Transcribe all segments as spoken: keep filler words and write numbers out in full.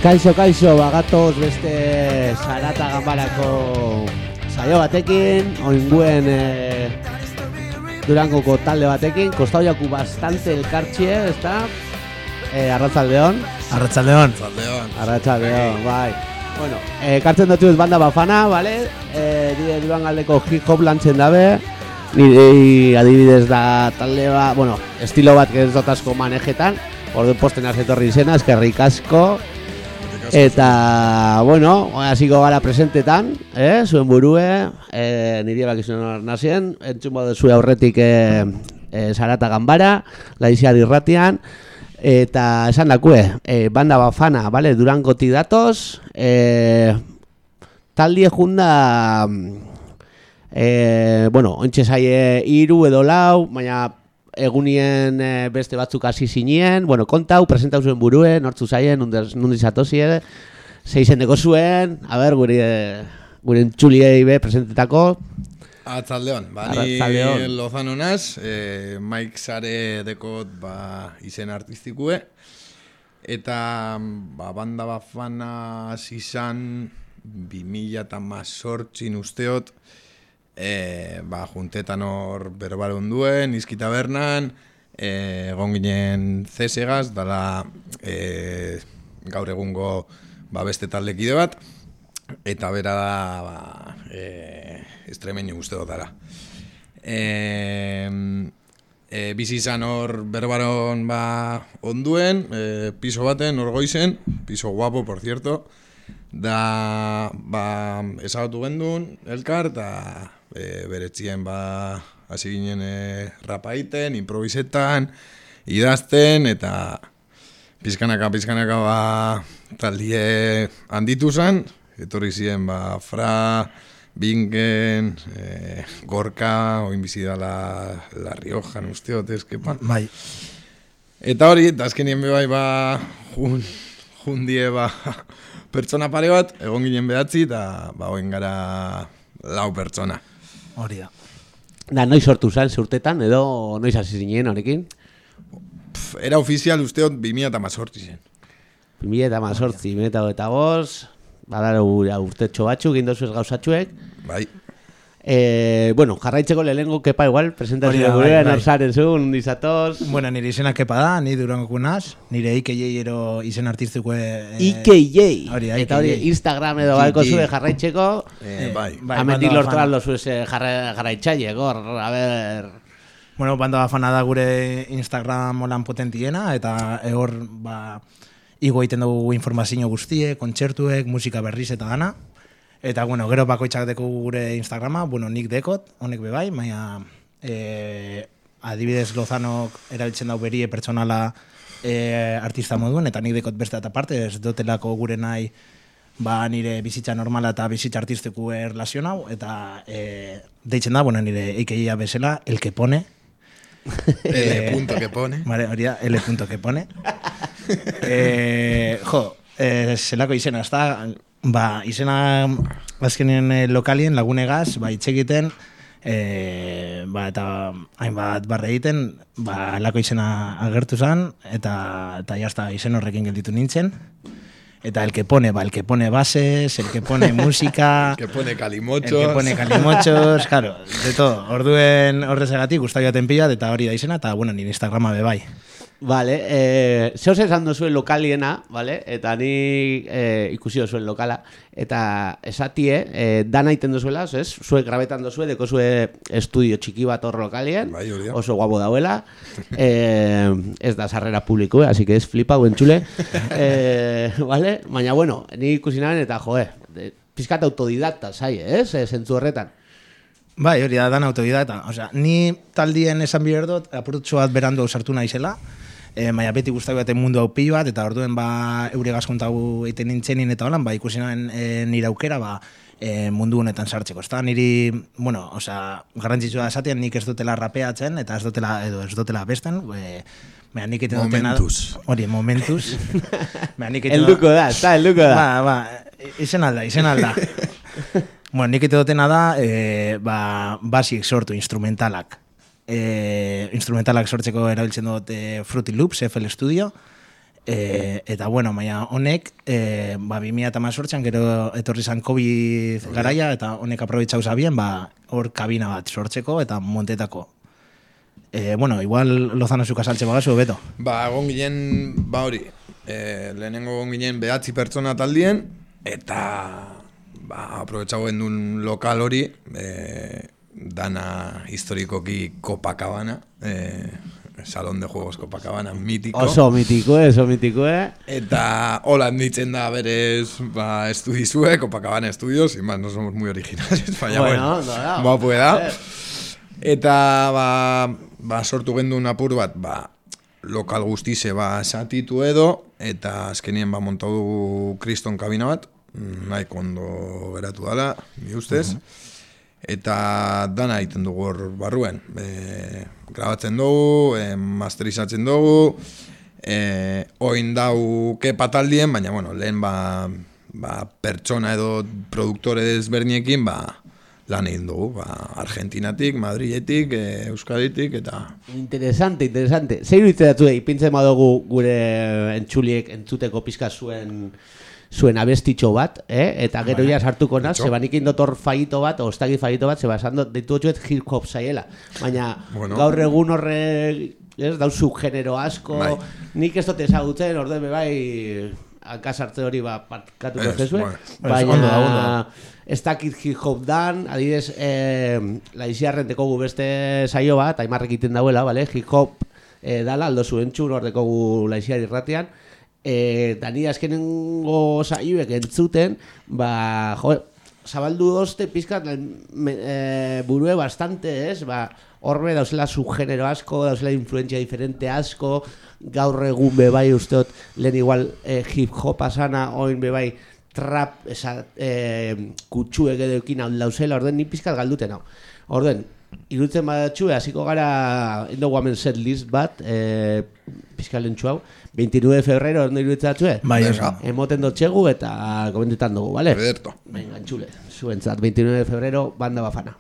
Kaixo, kaixo, bagatoz beste Zarata Ganbarako saio batekin, oinguen eh, Durangoko talde batekin, kostaujaku bastante elkartxie, ezta? Eh, Arratzaldeon. Arratzaldeon. Arratzaldeon, bai. Bueno, eh, kartzen dut banda Bafana, vale? Eh, dire Durangaldeko hip hop lantzen dabe. Nire adibidez da talde bat, bueno, estilo bat ez dut asko manejetan. Ordu posten azetorri izena, eskerrik asko. Eta, bueno, hasiko gara presentetan, eh? Zuen burue, eh, nire bakizuen nazien, entzun badu zue aurretik eh, eh, Zarata Ganbara, Laizia irratian, eta esan dakue, eh, banda Bafana, vale? Durangoti datoz, eh, taldie junda, eh, bueno, ontsa zaie hiru edo lau, baina egunien e, beste batzuk hasi zinien, bueno, kontau, presentau zuen burue, nortzu zaien, nundi zatozie, zeizendeko zuen, a ber, gure, gure entzuliei be presentetako. Atzaldeon, ba, ni Lozano naz, eh, Mike Sare dekot ba, izen artistikue, eta ba, banda Bafana izan bi mila hamazortzin usteot, E, ba, juntetan hor berbarun duen, izki tabernan, e, egon ginen zesegaz, dala e, gaur egungo ba, beste taldekide bat, eta bera da ba, e, estremeño guzti dut dara. E, e, bizi izan hor berbaron ba, onduen, e, piso baten, hor goizen, piso guapo, por cierto, da ba, ezagatu gendun, elkar, eta E, beretzien ba hasi ginen e, rapaiten, improvisetan, idazten, eta pizkanaka, pizkanaka ba taldie handitu zen, etorri ziren ba Fra, Bingen, e, Gorka, oin bizi da la, la Riojan usteot, eskepa. Bai. Eta hori, eta azkenien bebai ba jun, jundie ba pertsona pare bat, egon ginen behatzi, eta ba oin gara lau pertsona. Hori da. Da, noiz sortu zen, zurtetan, edo noiz hasi zinen honekin? Pff, era ofizial usteot bi mila hamazortzi zen. bi mila hamazortzi, bi mila hogeita bost, badara urtetxo batzuk, indozu ez gauzatxuek. Bai. Eh, bueno, jarraitzeko lehenengo kepa igual, presentazio gure, norzaren zuen, dizatoz. Bueno, nire izena kepa da, ni Durangoko naz, nire I K J ero izen artistikoe... Eh, I K J, hori, eta hori Instagram edo balko zure jarraitzeko, eh, bai. bai, amendik lortran lo zuen jarraitzaile, gor, a ber... Bueno, banda Bafana da gure Instagram olan potentiena, eta hor, ba, igo egiten dugu informazio guztie, kontzertuek, musika berriz eta dana. Eta, bueno, gero bakoitzak deko gure Instagrama, bueno, nik dekot, honek bebai, baina e, adibidez Lozanok erabiltzen dau berie pertsonala e, artista moduen, eta nik dekot beste eta parte, ez dotelako gure nahi ba, nire bizitza normala eta bizitza artistiku erlazionau, eta e, deitzen da, bueno, nire eikeia bezala, el que pone. L punto que pone. Vale, hori da, L punto que pone. e, jo, e, zelako izena, ez da... Ba, izena azkenien eh, lokalien lagunegaz, ba, itxegiten, eh, ba, eta hainbat barre egiten, ba, lako izena agertu zen, eta, eta jazta izen horrekin gelditu nintzen. Eta el que pone, ba, el que pone bases, el que pone música... el que pone calimochos... El que pone calimochos, claro, de todo. Orduen horrezegatik guztaio atenpila, eta hori da izena, eta, bueno, nire Instagrama bebai. Vale, eh, zehoz esan dozuen lokaliena, vale? Eta ni eh, ikusi dozuen lokala, eta esatie, eh, dana iten dozuela, ez? Zuek grabetan dozue, deko zue estudio txiki bat hor lokalien, bai, oso guapo dauela, eh, ez da sarrera publiko, eh? Así que ez flipa, buen txule, eh, vale? Baina, bueno, ni ikusi nahen eta, joe, pizkat autodidacta, zai, ez? Zentzu horretan. Bai, hori da, dan autodidacta. Osea, ni taldien esan biherdot, apurutxo bat berandu sartu naizela, E, maia beti guztaio baten mundu hau pilo bat, eta orduen ba eure gazkontagu eiten nintzenin eta holan, ba ikusi nahen e, nire aukera ba, e, mundu honetan sartzeko. Ez da, niri, bueno, osea, garrantzitsua da esatean nik ez dutela rapeatzen, eta ez dutela, edo ez dutela besten, e, mea nik iten dutena... Momentuz. Hori, momentuz. Elduko da, ez da, elduko da. Ba, ba, izen alda, izen alda. Bueno, nik ite dutena da, e, ba, basiek sortu, instrumentalak. E, instrumentalak sortzeko erabiltzen dut e, Fruity Loops, F L Studio, E, eta bueno, maia honek, e, ba, bi mila hemezortzian gero etorri zan COVID garaia, eta honek aprobetxau zabien, ba, hor kabina bat sortzeko eta montetako. E, bueno, igual Lozano zuka saltze bagazu, Beto? Ba, egon ginen, ba hori, e, lehenengo egon ginen behatzi pertsona taldien, eta ba, aprobetxau gendun lokal hori, e, dana historikoki Copacabana, e, Salón de Juegos Copacabana, mitiko. Oso mitiko, oso mitiko, eh? Eta hola ditzen da berez, ba, estudizue, Copacabana Estudios, sin más, no somos muy originales, baina, bueno, bueno no, no. Ba, pueda. Eta, ba, ba, sortu gendun apur bat, ba, lokal guztize, ba, satitu edo, eta azkenien, ba, montau kriston kabina bat, nahi kondo geratu dala, mi ustez. Uh-huh. Eta dana egiten dugu hor barruen. E, grabatzen dugu, e, masterizatzen dugu, e, oin dau kepa taldien, baina bueno, lehen ba, ba, pertsona edo produktore desberniekin ba, lan egin dugu. Ba, Argentinatik, Madriletik, e, Euskaditik, eta... Interesante, interesante. Zeiru itzeratu egin, pintzen badugu gure entxuliek entzuteko pizka zuen... zuen abestitxo bat, eh? Eta gero ja sartuko naz, zebanikin dotor faito bat, o ostagi faito bat, zebasando, deitu hotxuet hip-hop zaiela. Baina bueno, gaur egun horre, ez, dauzu genero asko, bai. Nik ez dut ezagutzen, orde be bai, hankasartze hori ba, parkatuko zezue, baina ez dakit hip-hop dan, adidez, eh, laiziarren dekogu beste saio bat, aimarrek iten dauela, vale? Hip-hop eh, dala, aldo zuen txun, hor dekogu laiziar irratian, eta nire azkenengo saioek entzuten, ba, jo, zabaldu dozte pizkat e, burue bastante, ez? Ba, horre dauzela subgenero asko, dauzela influentzia diferente asko, gaur egun bebai usteot, lehen igual e, hip-hop asana, oin bebai trap, esa, e, kutsuek edo ekin hau dauzela, orden ni pizkat galduten hau. Orden, irutzen badatxue, hasiko gara, indogu hamen set list bat, e, pizkat lentsu hau, veintinueve de febrero, ondo irutzen badatxue? Bai, oso. Emoten dotxegu eta komentetan dugu, ¿vale? Ederto. Venga, entzule, zuentzat, veintinueve de febrero, Banda Bafana.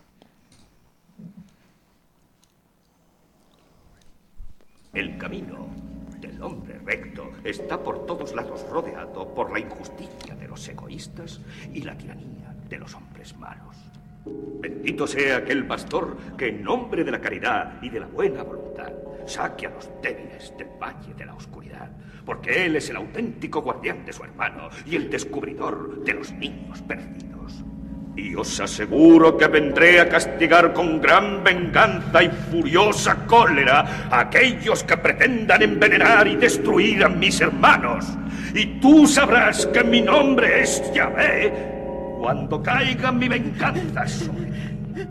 El camino del hombre recto está por todos lados rodeado por la injusticia de los egoístas y la tiranía de los hombres malos. Bendito sea aquel pastor que en nombre de la caridad y de la buena voluntad saque a los débiles del valle de la oscuridad, porque él es el auténtico guardián de su hermano y el descubridor de los niños perdidos. Y os aseguro que vendré a castigar con gran venganza y furiosa cólera a aquellos que pretendan envenenar y destruir a mis hermanos. Y tú sabrás que mi nombre es Yahvé cuando caiga mi venganza sobre ti.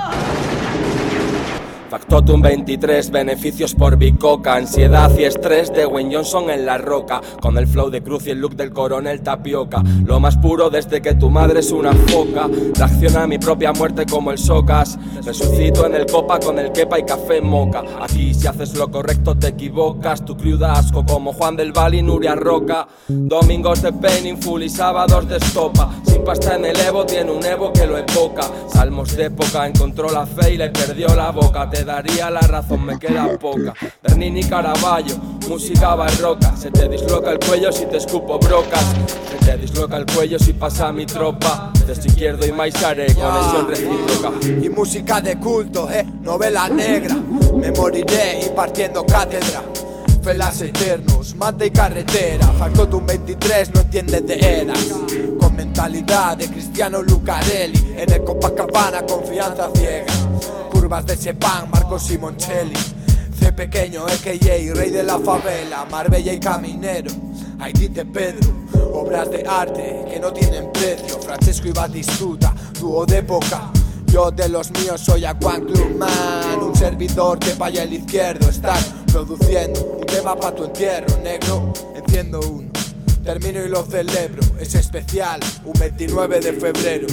¡No! Factotum veintitrés, beneficios por bicoca, ansiedad y estrés de Wayne Johnson en La Roca, con el flow de Cruz y el look del coronel Tapioca, lo más puro desde que tu madre es una foca, reacciona a mi propia muerte como el Socas, resucito en el copa con el quepa y café moca, aquí si haces lo correcto te equivocas, tu crew da asco como Juan del Val y Nuria Roca, domingos de Painful y sábados de estopa, sin pasta en el Evo tiene un Evo que lo evoca, salmos de época encontró la fe y le perdió la boca, te daría la razón, me queda poca. Bernini y Caravaggio, música barroca. Se te disloca el cuello si te escupo brocas. Se te disloca el cuello si pasa mi tropa. Desde izquierdo y Maisare, conexión recíproca. Y música de culto, eh, novela negra. Me moriré impartiendo cátedra. Felas eternos, mate y carretera. Factotum veintitrés no entiende de eras. Con mentalidad de Cristiano Lucarelli. En el Copacabana confianza ciega. Curvas de Sepan, Marcos Simoncelli. C pequeño, A K A, rey de la favela. Marbella y Caminero, Haitite Pedro. Obras de arte que no tienen precio. Francesco y Batistuta, dúo de época. Yo de los míos soy Aquan Clubman, un servidor que vaya al izquierdo. Están produciendo un tema pa' tu entierro, negro. Enciendo uno, termino y lo celebro. Es especial, un veintinueve de febrero.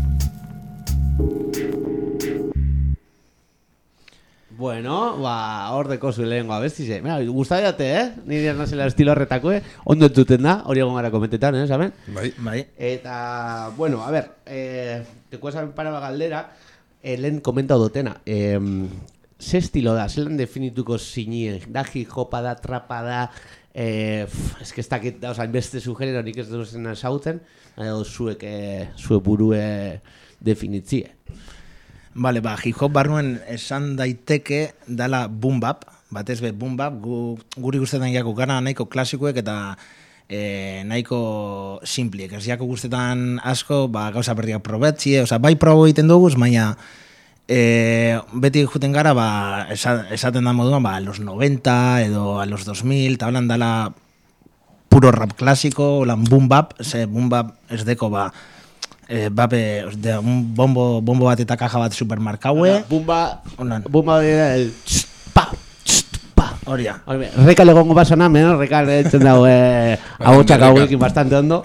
Bueno, ba, hor deko zuen lehenko abestize. Mira, gustadiate, eh? Nire nazela estilo horretako, eh? Ondo entzuten da, hori egon gara komentetan, eh? Saben? Bai. Bai. Eta, bueno, a ver, eh, teko esan paraba galdera, eh, lehen komentau dutena. Eh, ze estilo da, zelan definituko zinien? Da hip-hopa da, trapa da, eh, ez que ez dakit, da, oza, inbeste zu genero nik ez duzen esauten, edo zuek, eh, zuek burue definitzie. Vale, ba, hip-hop barruen esan daiteke dala boom bap, batez be boom bap, gu, guri guztetan jako gara nahiko klasikoek eta e, nahiko simpliek. Ez jako guztetan asko, ba, gauza berriak probetzie, oza, bai probo egiten duguz, baina e, beti juten gara, ba, esaten da moduan, ba, a los noventa edo a los dos mil, eta holan dala puro rap klasiko, holan boom bap, ze boom bap ez deko, ba, Eh, bape, de, un bombo, bombo bat eta kaja bat supermarkaue. Bumba, Onan. bumba dira el txt, pa, txt, pa. Horia. Reka legongo basana, menos reka lehetzen dago eh, agotxak hauekin bastante ondo.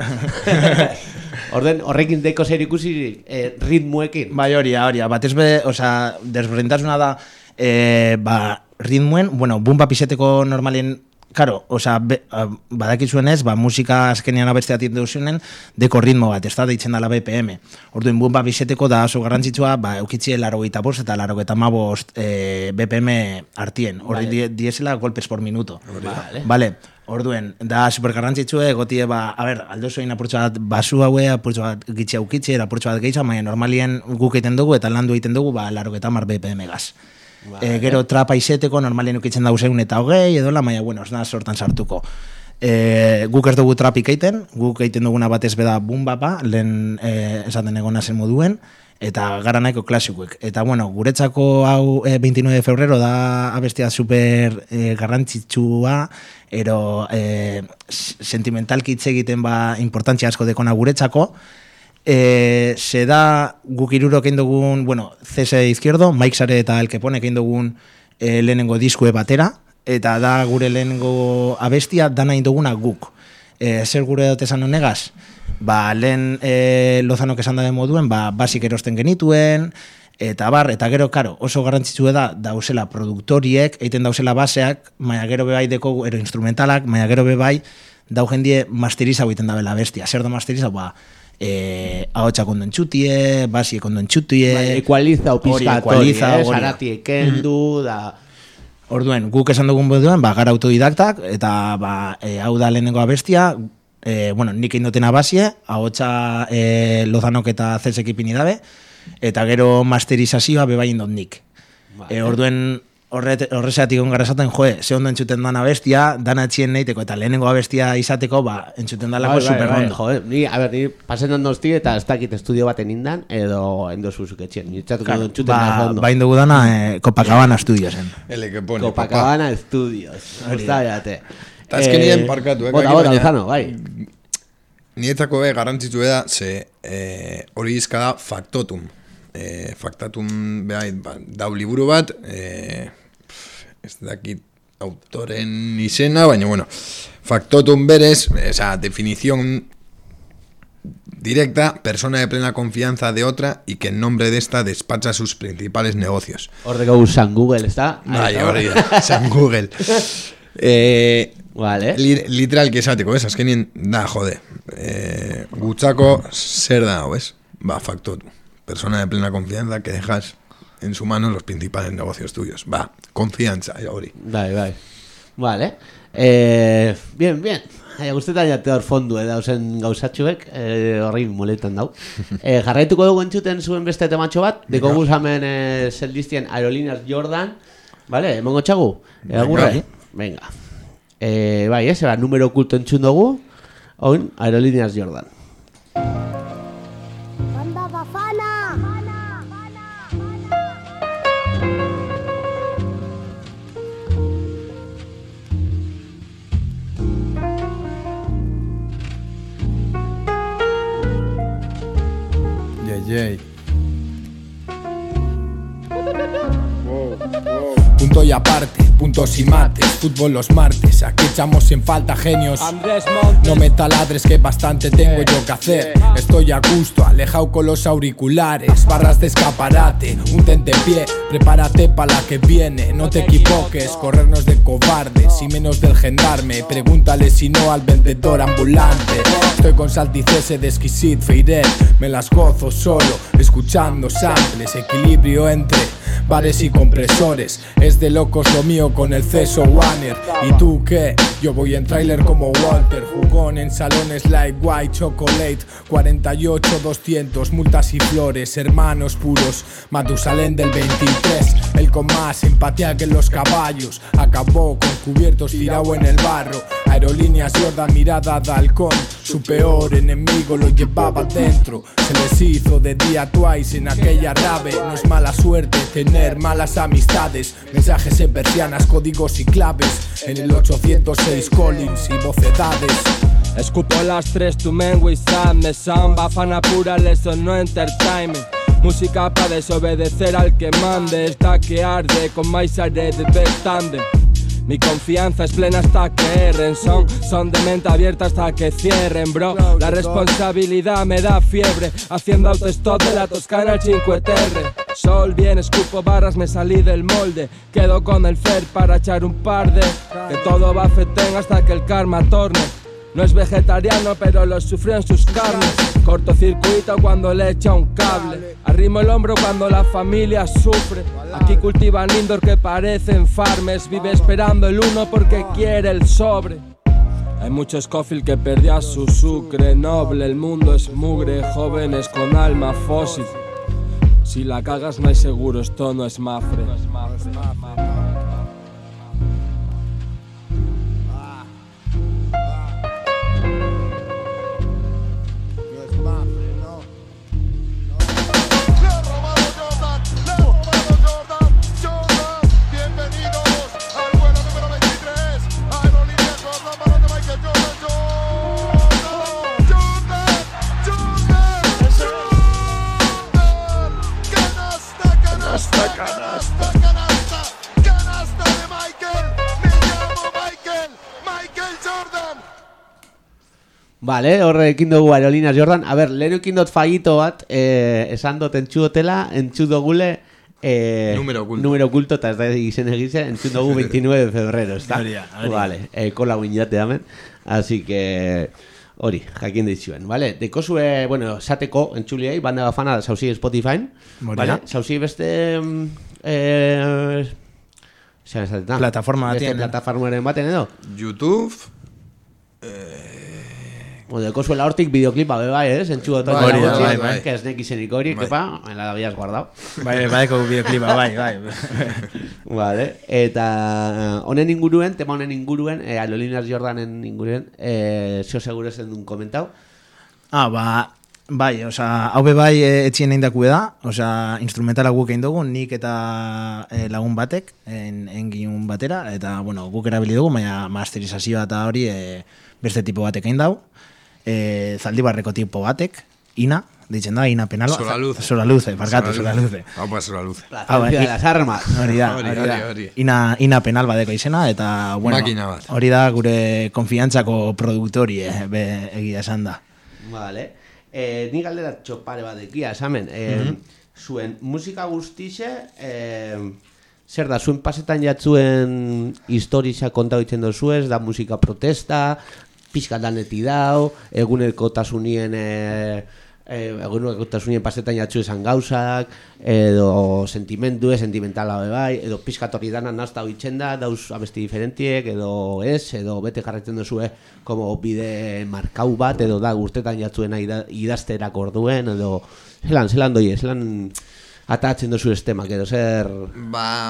Orden, horrekin deko zer ikusi eh, ritmuekin. Bai, horia, horia. Batez be, osea, desberdintasuna da, eh, ba, ritmuen, bueno, bumba piseteko normalien. Claro, osea, badakizuen ez, ba, musika azkenean abestea tindu zuen, deko ritmo bat, ez da, deitzen dala B P M. Orduan, bumba biseteko da oso garrantzitsua, ba, eukitzie larogeita bost eta larogeita mabost e, B P M artien. Orduan, vale. Diesela golpes por minuto. Vale. Vale. Orduan, da super garrantzitsue, gotie, ba, a ber, aldo zoin apurtxo bat basu haue, apurtxo bat gitxe aukitxe, apurtxo bat gehiago, baina normalien guk egiten dugu eta landu egiten dugu, ba, larogeita mar B P M gaz. Vale. E, gero trapa izeteko normalien ukitzen dauzeun eta hogei edo la, maia, bueno, ez da sortan sartuko. E, guk ez dugu trapik eiten, guk eiten duguna batez beda boom bapa, lehen e, esaten egona zen moduen, eta gara nahiko klasikoek. Eta bueno, guretzako hau e, veintinueve de febrero da abestia super e, garrantzitsua, ero e, sentimentalki hitz egiten ba importantzia asko dekona guretzako. Eh, se da guk irurok egin dugun, bueno, C S Izquierdo, Mike Sare eta El Kepone egin dugun eh, lehenengo diskue batera, eta da gure lehenengo abestia dana egin duguna guk. Eh, zer gure dut esan honegaz? Ba, lehen eh, Lozanok esan da moduen, ba, basik erosten genituen, eta bar, eta gero, karo, oso garrantzitsua da, dauzela produktoriek, egiten dauzela baseak, maia gero bebai deko, ero instrumentalak, maia gero bebai, dau jendie masteriza egiten da bela bestia. Zer da masteriza? Ba, eh, ahotsak ondo entxutie, basiek ondo entxutie, bai, ekualiza o pizkatori, eh, sarati ekendu, da... Orduen, guk esan dugun moduan, ba, gara autodidaktak, eta ba, e, hau da lehenengo abestia, e, bueno, nik indotena basie, ahotsa e, Lozanok eta Zesek ipini dabe, eta gero masterizazioa bebai indot nik. Vale. E, orduen, horrezatik ongara esaten, joe, ze ondo entzuten dan abestia, dana etxien neiteko, eta lehenengo abestia izateko, ba, entzuten dalako bai, super ondo. Bai, joe, ni, a ber, ni pasen ondosti eta ez dakit estudio baten indan, edo endo zuzuk etxien. Ni txatuko claro, entzuten ba, ondo. Ba, indogu dana eh, Copacabana Studiosen. Ele que pone, Copacabana papá. Studios. Gusta jate. Eta ez que nien parkatu, eh? Bota, bota, Lozano, bai. Nietzako be, garrantzitzu da, ze eh, hori izka da faktotum. Eh, faktatum, behar, ba, dau liburu bat, eh, ez dakit autoren izena, baina bueno, factotum berez, esa definición directa, persona de plena confianza de otra y que en nombre de esta despacha sus principales negocios. Ordeko San Google, ¿está? Bai, hori da, San Google. Eh, vale. li, literal que esateko, ez, azkenien, da, jode, eh, gutzako zer da, ¿ves? Ba, factotum, persona de plena confianza que dejas en su mano los principales negocios tuyos. Va, confianza, hori. Bai, bai. Vale. Eh, bien, bien. Aia guztetan jate hor fondu, eh, dauzen gauzatxuek, eh, horrein moletan dau. Eh, jarraituko dugu entzuten zuen beste tematxo bat, deko guzamen eh, zeldiztien Aerolíneas Jordan. Vale, emongo txagu? Eh, agurre? Venga. Eh, bai, ez, era numero okulto entzun dugu, oin Aerolíneas Jordan. Punto estoy aparte, puntos y mates, fútbol los martes, aquí echamos en falta genios. No me taladres que bastante tengo yo que hacer. Estoy a gusto, alejado con los auriculares, barras de escaparate, un tentepié, prepárate para la que viene, no te equivoques, corrernos de cobardes y menos del gendarme, pregúntale si no al vendedor ambulante. Estoy con Salticese de Exquisit Feiret, me las gozo solo, escuchando samples, equilibrio entre bares y compresores. Es de locos lo mío con el Ceso Warner. ¿Y tú qué? Yo voy en trailer como Walter, jugón en salones like White Chocolate, cuarenta y ocho doscientos, multas y flores, hermanos puros, Matusalén del veintitrés, el con más empatía que los caballos, acabó con cubiertos tirado en el barro. Aerolíneas Jordan, mirada de halcón, su peor enemigo lo llevaba dentro. Se les hizo de día twice en aquella rave. No es mala suerte tener malas amistades, mensajes en persianas, códigos y claves, en el ochocientos seis Collins y vocedades. Escupo las tres, tu mengo y sadness, samba, fana pura, lesson, no entertainment. Música para desobedecer al que mande, está que arde con más aire de tandem. Mi confianza es plena hasta que erren, son, son de mente abierta hasta que cierren, bro. La responsabilidad me da fiebre, haciendo autostop de la Toscana al cinco Terre. Sol, bien, escupo barras, me salí del molde, quedo con el Fer para echar un par de, que todo va fetén hasta que el karma torne. No es vegetariano pero lo sufrió en sus carnes. Cortocircuito cuando le echa un cable, arrimo el hombro cuando la familia sufre. Aquí cultivan indoor que parecen farmes, vive esperando el uno porque quiere el sobre. Hay mucho Scofield que perdió a su sucre noble. El mundo es mugre, jóvenes con alma fósil. Si la cagas no hay seguro, esto no es mafre. Vale, horre ekin dugu Aerolíneas Jordan. A ber, lehen ekin dut fagito bat, eh, esan dut entxu dutela, entxu dugule eh, número oculto. Número oculto, eta ez da izen egize, entxu dugu veintinueve de febrero, ¿está? Hori, hori. Vale, eh, kola guinate damen. Así que, hori, jakin ditzuen, vale? Dekozue, bueno, esateko entxuliei, banda bafana sauzi Spotify, vale? Sauzi beste... Eh, Zan esatetan? Plataforma beste batien. plataformaren baten edo? YouTube... Eh... Bueno, dekozuela hortik videoclipa be bai, eh? Zentxu dut Bai, bai, bai, bai. que esnek izenik hori, Bai. kepa, me la habías guardado. Bai, baiko videoclipa, bai, bai. Vale, eta honen inguruen, tema honen inguruen, eh, Aerolíneas Jordanen inguruen, eh, zeo seguro zen duen komentau. Ah, ba, bai, oza, hau be bai e, etxien egin daku da, oza, instrumentala guk egin dugu, nik eta e, lagun batek, en, engin batera, eta, bueno, guk erabili dugu, baina masterizazioa eta hori e, beste tipo batek egin dau, e, Zaldibarreko tipo batek, Ina, ditzen da, Ina Penalba. Solaluze. Solaluze, parkatu, Solaluze. Hau pa Solaluze. La Ah, bai, ciencia de i- las armas. Hori da, Hori, hori hori, da. hori. Ina, Ina Penalba deko izena, eta, bueno, Makina bat. hori da gure konfiantzako produktori, eh, be, egia esan da. Vale. Eh, ni galdera txopare bat ekia, esamen. Eh, Zuen musika guztixe, eh, zer da, zuen pasetan jatzuen historia kontau itzen dozuez, da musika protesta, pixka daneti dau, egunekotasunien eh, eh, egunekotasunien pasetan jatzu esan gauzak, edo sentimentue, sentimentala be bai, edo pixka torri dana nazta hoitzen da, dauz abesti diferentiek, edo ez, edo bete jarretzen duzue como bide markau bat, edo da guztetan jatzuena ida, idazterak orduen, edo zelan, zelan doi, zelan atatzen dozu estemak, edo zer... Ba...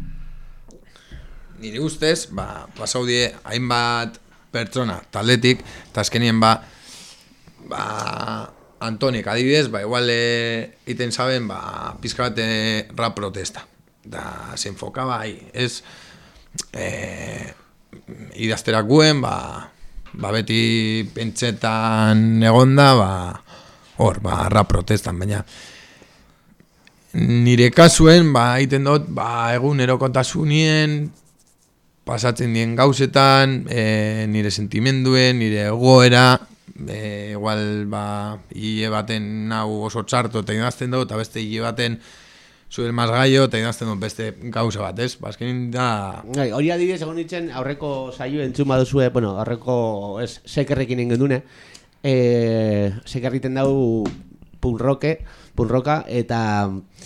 Nire ustez, ba, pasau die, hainbat pertsona taldetik, eta azkenien ba, ba, Antonik adibidez, ba, igual eh, iten saben, ba, pizka bat eh, rap protesta. Da, se enfocaba ahí, ez, eh, idazterak guen, ba, ba, beti pentsetan egonda, ba, hor, ba, rap protestan, baina, nire kasuen, ba, egiten dut, ba, egunerokotasunien, pasatzen dien gauzetan, e, nire sentimenduen, nire egoera, e, igual, ba, hile baten nau oso txarto eta idazten dut, eta beste hile baten zuel mas gaio, eta idazten dut beste gauza bat, ez? Bazkenin da... Hori adibidez, egon nintzen, aurreko saio entzun baduzue, bueno, aurreko, ez, sekerrekin ingen dune, e, sekerriten dau punroke, punroka, eta...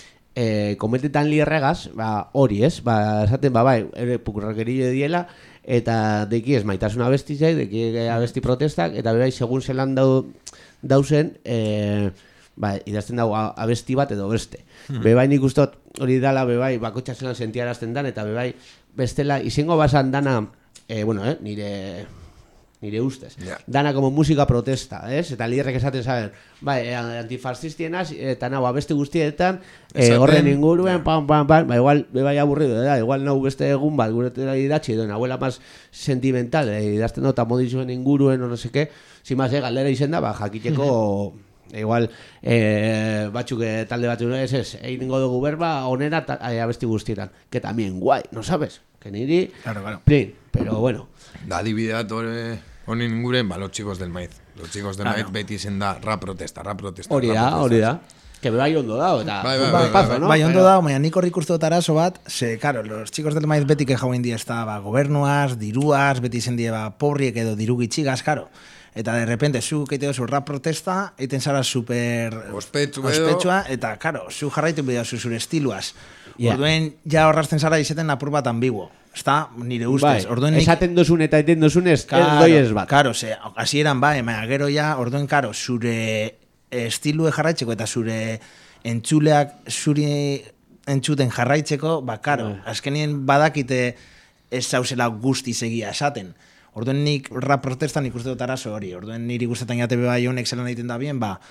E, kometetan lierregaz, ba, hori ez, ba, esaten, ba, bai, ere pukurrakerillo diela, eta deki ez maitasuna abesti zai, deki abesti protestak, eta bebai, segun zelan dau, dauzen, e, ba, idazten dago abesti bat edo beste. Hmm. Bebai nik ustot hori dala, bebai, bakotxa zelan sentiarazten dan, eta bebai, bestela, izango basan dana, e, bueno, eh, nire... nire ustez. Yeah. Dana como musika protesta, ez? Eta lierrek esaten saben, bai, antifascistienaz, eta nago, beste guztietan, horren eh, inguruen, pam, pam, pam, ba, igual, bai aburrido, da, igual nahu beste egun bat, gure tela idatzi, edo nahuela más sentimental, eh, idazten dota modizuen inguruen, o no sé qué, si más, eh, galdera izen da, ba, jakiteko, igual, eh, batzuk, eh, talde batzuk, ez, ez, egin ingo dugu berba, onera, eh, abesti guztietan, que también guai, no sabes? Que niri, claro, claro. Plin, pero bueno. Da, adibidea, tore... Honen inguren, ba, los chicos del maíz. Los chicos del maíz beti zen da rap protesta, rap protesta. Hori da, hori da. Que me bai ondo dao, eta... Bai, bai, bai, bai, bai, ¿no? Bai ondo dao, baina nik horrik uste dut arazo bat, ze, claro, los chicos del maíz beti que jauen die esta, ba, gobernuaz, diruaz, beti zen die, ba, porriek edo diru gitxigaz, claro. Eta de repente, zu keite dozu rap protesta, eiten zara super... ospetsua, eta, claro, zu jarraitu bidea zu zure estiluaz. Yeah. Orduen, ja horrazten zara izeten apur bat ambiguo. Está, nire ustez. Bai, nik... esaten dozun eta eten dozun ez, claro, ez doi ez bat. Karo, ze, hasi eran bai, ema, gero ja, orduen, karo, zure estilue jarraitzeko eta zure entzuleak zure entzuten jarraitzeko, ba, karo, bai. Azkenien badakite ez zauzela guzti segia esaten. Orduen nik rap protestan ikuste dut arazo hori. Orduen niri gustetan jate beba honek zelan egiten da bien, ba,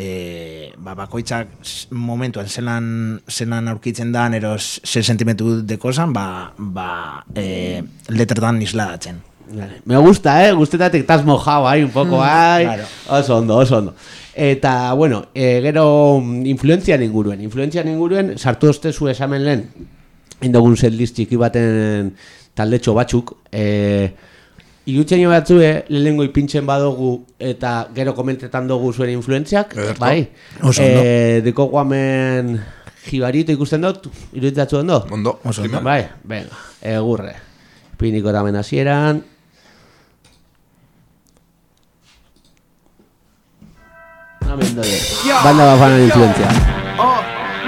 e, ba, bakoitzak momentuan zelan, zelan aurkitzen da, nero zer sentimentu dekozan, ba, ba e, letretan isladatzen. Vale. Me gusta, eh? Gustetatik estás mojado ahí un poco, ay. Claro. Oso ondo, oso ondo. Eta, bueno, e, gero influentzia ninguruen. Influentzia ninguruen, sartu ostezu esamen lehen, indogun setlist txiki baten taldetxo batzuk, eh, irutzen batzue, lehenengo ipintzen badogu eta gero komentetan dugu zuen influentziak, bai? Oso ondo. E, deko guamen jibarito ikusten dut, iruditzatzu ondo? Ondo, oso ondo. Bai, venga, egurre. Piniko tamen hasieran. Amen doi. Banda Bafana influentzia. Oh.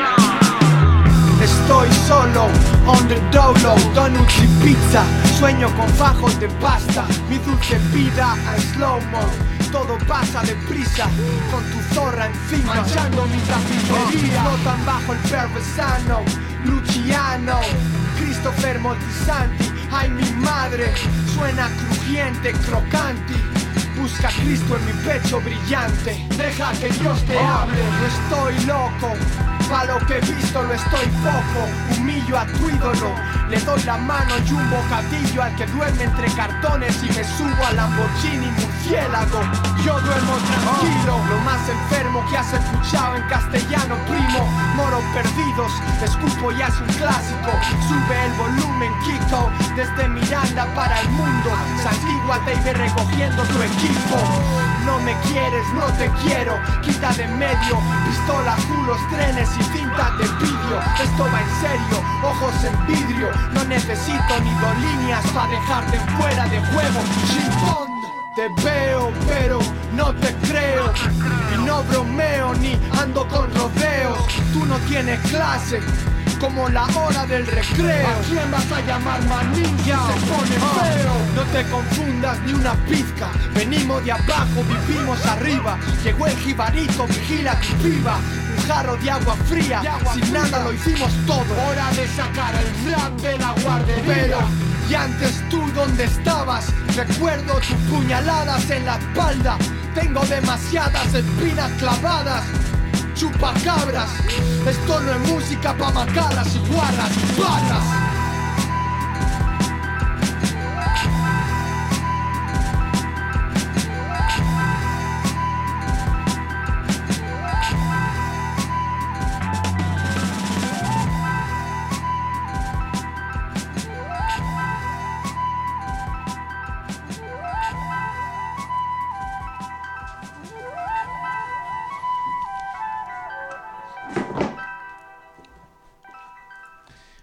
Estoy solo, on the dolo, donuts y pizza. Sueño con fajos de pasta, mi dulce vida a slow-mo. Todo pasa deprisa, con tu zorra encima, manchando mi tapicería. Flotan bajo el Pervesano, Luciano, Christopher Moltisanti. Ay, mi madre, suena crujiente, crocante. Busca a Cristo en mi pecho brillante. Deja que Dios te hable, no estoy loco. Pa' lo que he visto lo estoy poco. Humillo a tu ídolo, le doy la mano y un bocadillo al que duerme entre cartones y me subo al Lamborghini murciélago. Yo duermo tranquilo, lo más enfermo que has escuchado en castellano, primo. Moros perdidos, escupo ya es un clásico. Sube el volumen, Kiko, desde Miranda para el mundo. Santíguate y ve recogiendo tu equipo. No me quieres, no te quiero, quita de medio. Pistola, culos, trenes y cinta de vídeo. Esto va en serio, ojos en vidrio. No necesito ni dos líneas para dejarte fuera de juego. Chimpón, te veo, pero no te creo. Y no bromeo ni ando con rodeos. Tú no tienes clase, como la hora del recreo. ¿A quién vas a llamar manilla? Se pone feo. No te confundas ni una pizca. Venimos de abajo, vivimos arriba. Llegó el jibarito, vigila tu piba. Un jarro de agua fría, de agua sin fría. Nada lo hicimos todo. Hora de sacar el rap de la guardería. Pero, y antes tú, ¿dónde estabas? Recuerdo tus puñaladas en la espalda. Tengo demasiadas espinas clavadas. Chupacabras, esto no es música pa' macarras y guarras y barras.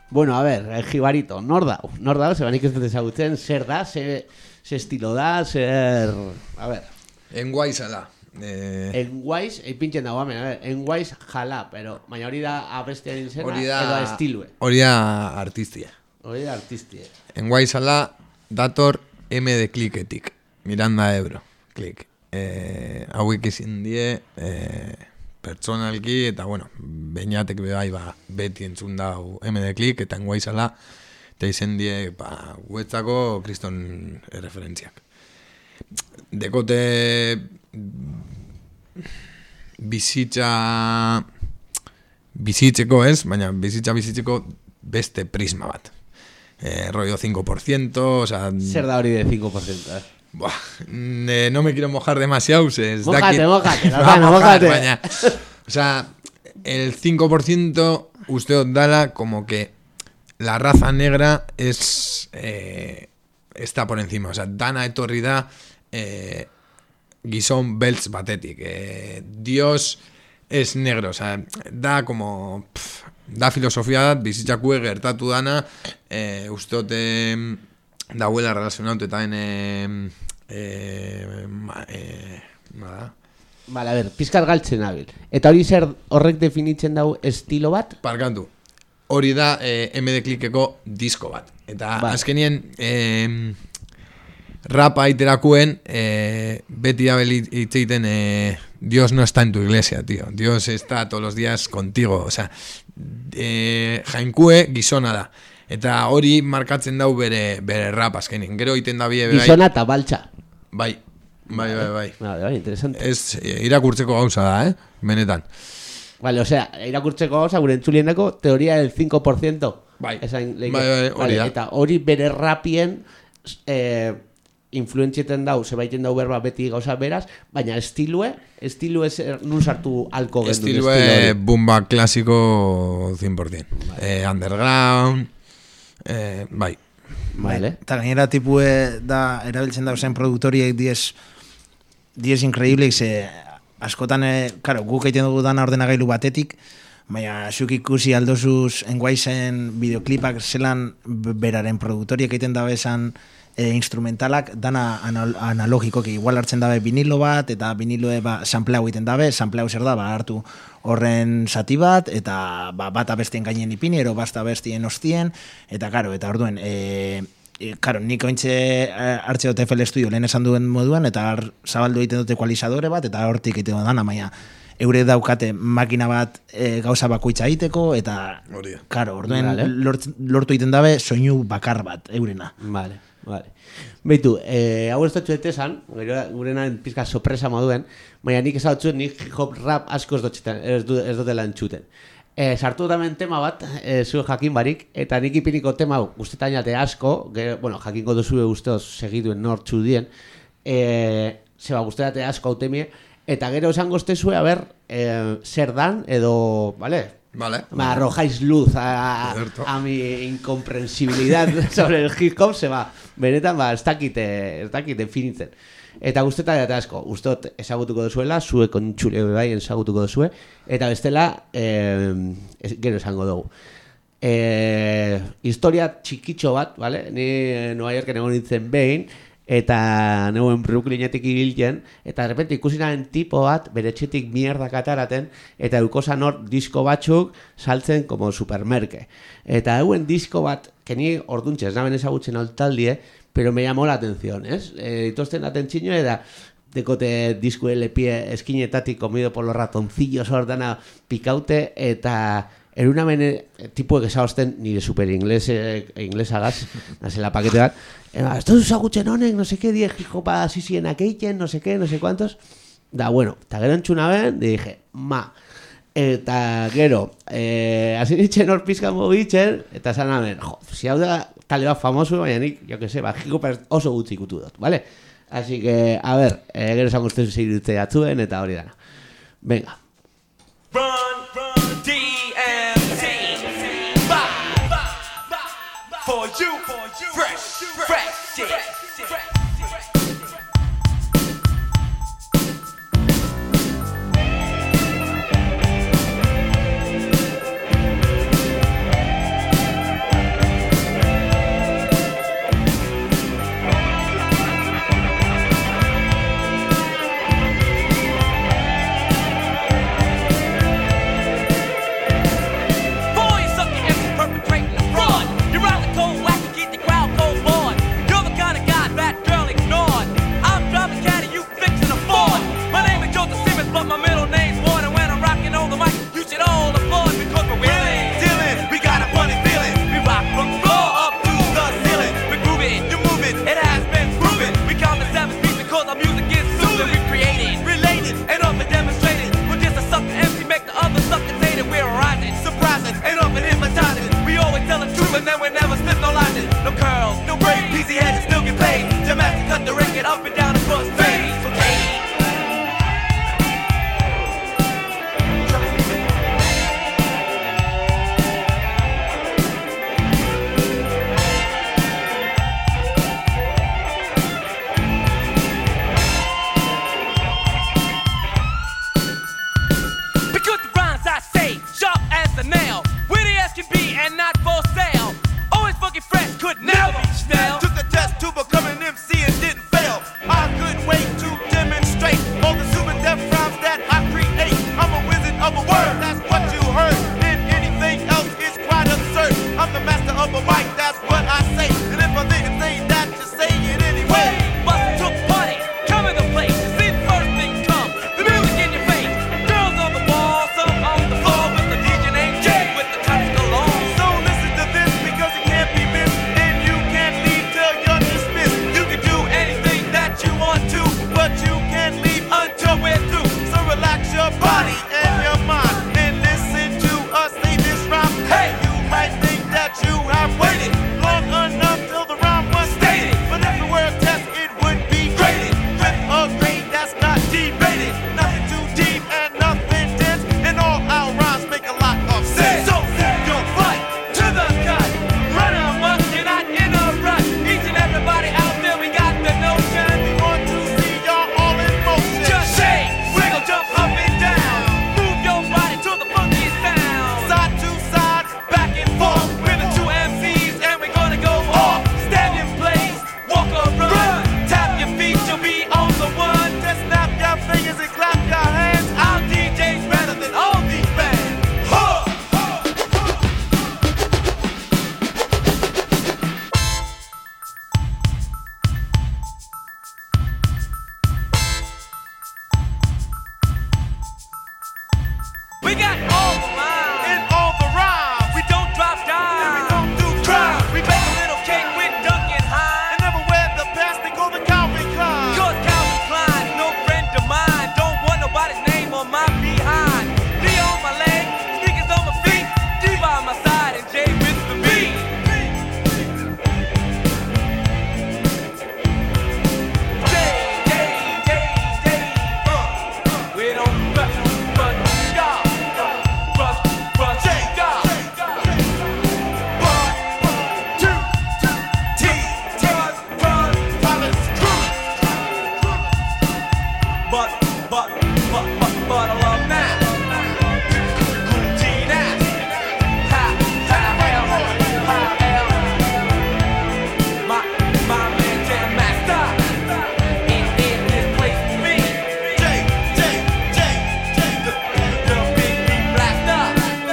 Bueno, a ver, el jibarito, nor dau, nor dau, zebanik ez dut ezagutzen, zer da, ze, ze estilo da, zer... A ver. Enguai zala. Eh... Enguaiz, eipintzen dago, amen, a ver, enguaiz jala, pero baina hori da abestiaren izena, da, edo estilue. Hori da artistia. Hori da artistia. Enguai zala dator M de kliketik, Miranda Ebro, klik. Eh, hauek izin die... Eh... pertsonalki, eta bueno, beinatek bebai ba, beti entzun dau M D Klik, eta enguaizala, eta izen die, ba, guetzako kriston referentziak. Dekote bizitza bizitzeko ez, baina bizitza bizitzeko beste prisma bat. Eh, rollo cinco por ciento, o sea... Zer da hori de cinco por ciento, eh? Buah, eh, no me quiero mojar demasiado. Es mojate, de aquí... mojate, no, mojate. Baina, o sea, el cinco por ciento usted dala como que la raza negra es eh, está por encima. O sea, dana etorri da eh, gizon beltz batetik. Eh, Dios es negro. O sea, da como... Pff, da filosofia dat, bizitzakue gertatu dana, eh, usted... Eh, dauela relazionatu eta en eh, eh, ma, eh, nada. Vale, a ver, pizkat galtzen nabil. Eta hori zer horrek definitzen dau estilo bat? Parkantu. Hori da eh, M D Klikeko disko bat. Eta vale. Azkenien eh, rapa iterakuen eh, beti abel itzeiten eh, Dios no está en tu iglesia, tío. Dios está todos los días contigo. O sea, eh, jainkue gizona da. Eta hori markatzen dau bere, bere rap azkenin. Gero iten da bie... Gizona eta baltza. Bai, bai, bai, bai. Vale, bai, interesante. Ez irakurtzeko gauza da, eh? Benetan. Vale, o sea, irakurtzeko gauza, gure entzulieneko, teoria del cinco por ciento. Bai, Esain, bai, bai, hori vale, da. Eta hori bere rapien eh, influentzieten dau, zebaiten dau berba beti gauza beraz, baina estilue, estilue zer, nun sartu alko gendu. Estilue bumba klasiko cien por ciento. Vale. Eh, underground... Eh, bai. Vale. Eta gainera tipue da erabiltzen da zen produktoriek diez diez increíbles, ze askotan eh, claro, guk egiten dugu dana ordenagailu batetik, baina zuk ikusi aldozuz enguaizen bideoklipak zelan beraren produktoriek egiten da bezan e, instrumentalak dana anal analogikoki igual hartzen dabe vinilo bat eta viniloe ba sampleau egiten dabe, sampleau zer da ba hartu horren zati bat eta ba bat abestien gainen ipini ero basta abestien ostien eta claro, eta orduen eh E, claro, nik ointxe hartze dut F L Studio lehen esan duen moduan, eta har zabaldu egiten dute ekualizadore bat, eta hortik egiten dut dana, baina eure daukate makina bat e, gauza bakoitza egiteko, eta, claro, orduen vale. lort, lortu egiten dabe soinu bakar bat, eurena. Vale, vale. Beitu, eh, hau ez dutxu etesan, gurena pizka sorpresa moduen, baina nik esautzu nik hip-hop rap asko ez dutxetan, ez, du, ez dutela entxuten. Eh, sartu damen tema bat, eh, zuen jakin barik, eta nik ipiniko tema guztetainate asko, ge, bueno, jakinko duzue usteoz segiduen nortzu dien, eh, zeba guztetate asko autemie, eta gero esango estezue, a ber, eh, zer dan, edo, vale? Vale. Me arrojáis luz a, a, a mi incomprensibilidad sobre el hip hop, zeba, benetan, ba, ez dakite, ez dakite finitzen. Eta guztetan eta asko, ustot ezagutuko duzuela, zue kontxule bai ezagutuko duzue, eta bestela, eh, gero esango dugu. Eh, historia txikitxo bat, vale? Ni Nueva Yorken egon nintzen behin, eta neuen Brooklynetik ibiltzen, eta de repente ikusi naren tipo bat, bere txetik mierda kataraten, eta eukosan hor disko batzuk saltzen como supermerke. Eta euen disko bat, keni orduntxe, ez naben ezagutzen altaldie, pero me llamó la atención, ¿es? Eh, Itosten atentziño era dekote disku L P eskinetatik comido por los ratoncillos ordana picaute eta eruna mene tipo que saosten nire super inglés eh, inglesagaz, nasela pakete bat. Eh, esto es agutzen honek, no sé qué, die hijopa sisien akeiten, no sé qué, no sé cuántos. Da bueno, ta gero entzuna ben, dije, ma. Eta gero, eh, hasi ditzen hor pizka mogitzen, eta esan amen, jo, si hau da tale bat famoso, baina nik, jo que se, ba, jiko oso gutxi ikutu dut, vale? Así que, a ver, eh, gero esan guztezu segirutze atzuen, eta hori dana. Venga. Run, run, D M C, bye, for you, fresh, fresh shit. Truth and then we never slip, no logic, no curls, no braids. P C heads still get paid. Jamaster cut the record up and down the bus fade. So hey. And not for sale. Always fucking fresh, could never be stale. Took the test to become an M C and didn't fail. I couldn't wait to demonstrate all the super death rhymes that I create. I'm a wizard of a word, that's what you heard. And anything else is quite absurd. I'm the master of a mic, that's what I say. And if I didn't say that, just say it anyway. Bust took party, come in the place. You see the first thing come, the music in your face. Girls on the wall, some on the floor with the D J named Jay with the touch galore. But you can't leave until we're through. So relax your body and your mind and listen to us say this rhyme. Hey, you might think that you have waited long enough till the rhyme was stated. But if it were a test, it would be graded with a grade that's not debated. Nothing too deep and nothing dense, and all our rhymes make a lot of sense. So set your butt to the cut, run amok, you're not in a rut. Each and everybody out there, we got the notion. We want to see y'all all in motion. Just shake, wiggle, jump up and down. Move your body to the funky sound. Side to side, back and forth. We're the two M Cs and we're gonna go off. Stand in place, walk or run. run. Tap your feet, you'll be on the one. Just snap your fingers and clap your hands. Our D J's better than all these bands. Huh. We got all the lines and all the rhymes. We don't drop dimes and we don't do crime. We bake a little cake with Duncan Hines and never wear the pants. They call the Calvin Klein. Cause Calvin Klein, no friend of mine. Don't want nobody's name on my behind. Knee on my leg, sneakers on my feet. D by my side and Jay with the beat. Jay, Jay, Jay, Jay, uh, we don't rush, but stop. Rush, rush, stop. One, two, T, T, run, Thomas, but, but, but, but, but I love now. Cool G now. Ha, ha, hell, ha, hell. My, my man Jam Master. In, in this place for me. J, J, J, J, the, the big beat blaster.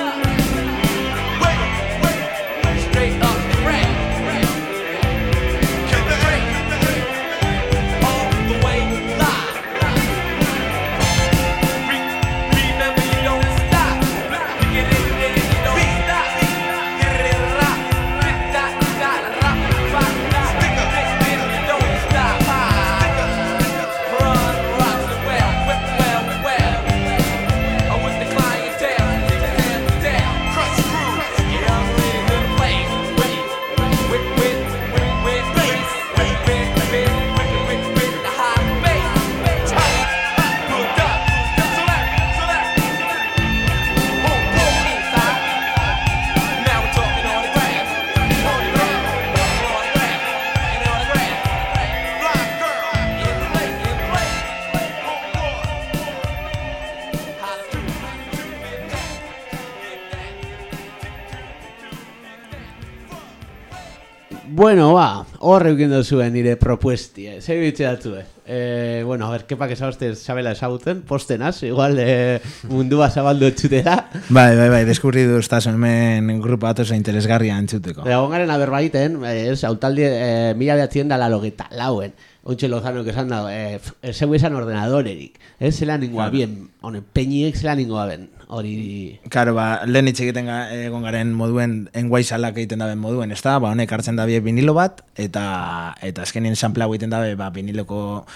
Wait, wait, straight up the rack. Kill the break. All the way live. Re- remember you don't stop. You get in there and you don't stop. Get it in rock. Dip, dot, dot, rock, rock, rock. Stick up this bit, you don't stop. Run, rock the well, whip well, well. I'm with the clientele, six hands down. Crush crew, yeah, I'm in the place. With, with, with, with, with, bass. With, with, with, with, with, with the high bass. Good up, so that, so that. Boom, boom, inside. Now we're talking on the grass. On the grass, on the grass, and on the grass. Blind girl, in the place, in the place. Holla through, get that, get that. Bueno, ba, hor eukindo zuen nire propuestie. Zei bitxe datzue. Eh, bueno, a ver, kepa que sabazte sabela ezagutzen, postenaz, igual eh, mundua zabaldu etxutera. Bai, bai, bai, deskurridu ustaz hemen grupo atosa interesgarria entzuteko. Eta gongaren aberbaiten, ez, autaldi eh, mila behatzien da lalogeta, lauen. Ontxe Lozano que esan dago, eh, zeu esan ordenadorerik. Ez, zelan ningoa bien, honen, peñiek zelan ningoa ben. Hori... Karo, ba, lehen hitz egiten ga- egon garen moduen, enguaizalak egiten daben moduen, ez da? Ba, honek hartzen dabe vinilo bat, eta eta azkenien samplea egiten dabe, ba, viniloko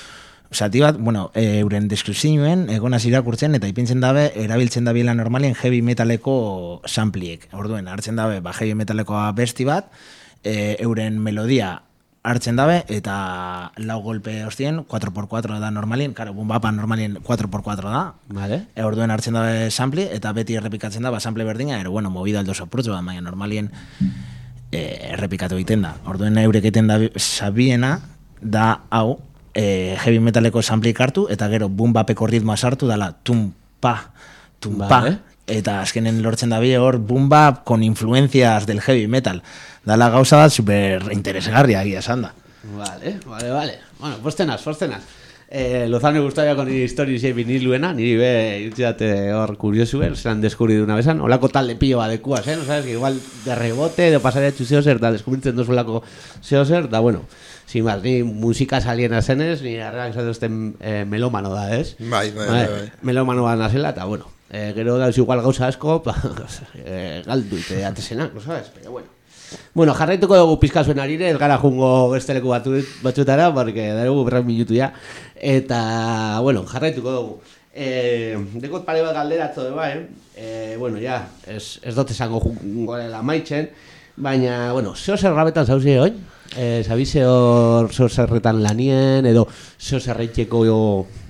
zati bat, bueno, euren deskripzioen egon hasi irakurtzen eta ipintzen dabe erabiltzen dabiela normalien heavy metaleko sampliek. Orduen hartzen dabe ba heavy metaleko abesti bat, e, euren melodia hartzen dabe eta lau golpe hostien cuatro por cuatro da normalien, claro, bumbapa normalien cuatro por cuatro da. Vale. E, orduen hartzen dabe sample eta beti errepikatzen da ba sample berdina, ero bueno, movida aldo soprutzu da, baina normalien e, errepikatu egiten da. Orduen eurek egiten da sabiena da hau E, heavy metaleko samplik hartu eta gero boom bapeko ritmoa sartu dala tumpa, tumpa vale. Eta azkenen lortzen da bie hor boom bap con influencias del heavy metal dala gauza bat super interesgarria egia esan da. Vale, vale, vale. Bueno, postenaz, postenaz. Eh, Lozano gustaia con historias y viniluena, niri be irtziate hor kuriosu, se han descubrido una besan, olako talde pillo adekuaz, eh, no sabes, que igual de rebote, de pasaria txuzeo zer, da deskubritzen dozu olako zeo zer, da bueno, sin más, ni musika aliena zenez, ni arreak zatuzten eh, melomano da, ez? Bai, bai, bai, bai. Melomano bat nazela, eta bueno, eh, gero dauz igual gauza asko, pa, eh, galdu ite atesenak, no sabes, pero bueno. Bueno, jarraituko dugu pizka zuen arire, ez gara jungo besteleku batu, batxutara, porque darugu berran minutu ya. Eta, bueno, jarraituko dugu. Eh, dekot pare bat galderatzo de bai, eh, bueno, ya, ez, ez dut esango jungorela maitzen, baina, bueno, zeo zer rabetan zauzi hoi? Eh, Zabize hor zeo zerretan lanien, edo zeo zerreitxeko jo...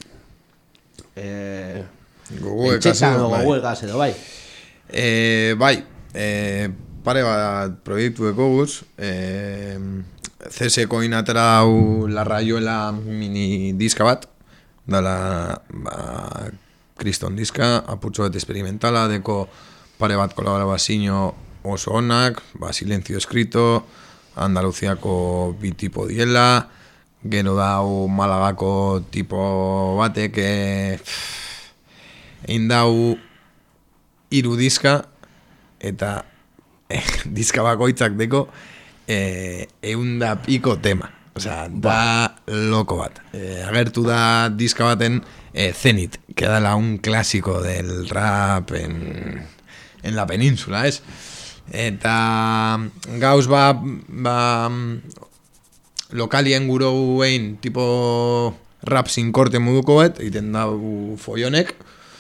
Eh, Goguekaz edo, bai. Goguekaz edo, bai. Eh, bai, eh... pare bat proiektueko guz, eh, C S koin atera hau La Rayuela mini diska bat, dala ba, kriston diska, apurtxo bat experimentala, deko pare bat kolaborabazio oso onak, ba, Silencio Escrito, Andaluziako bi tipo diela, gero dau Malagako tipo batek, eh, egin dau hiru diska, eta diska bakoitzak deko eh, eunda piko tema. Osea, da loko bat. Eh, agertu da diska baten eh, Zenit, que dala un clásico del rap en, en la península, ez? Eta gauz ba, ba lokalien guro egin tipo rap sin corte moduko bat, egiten dau follonek,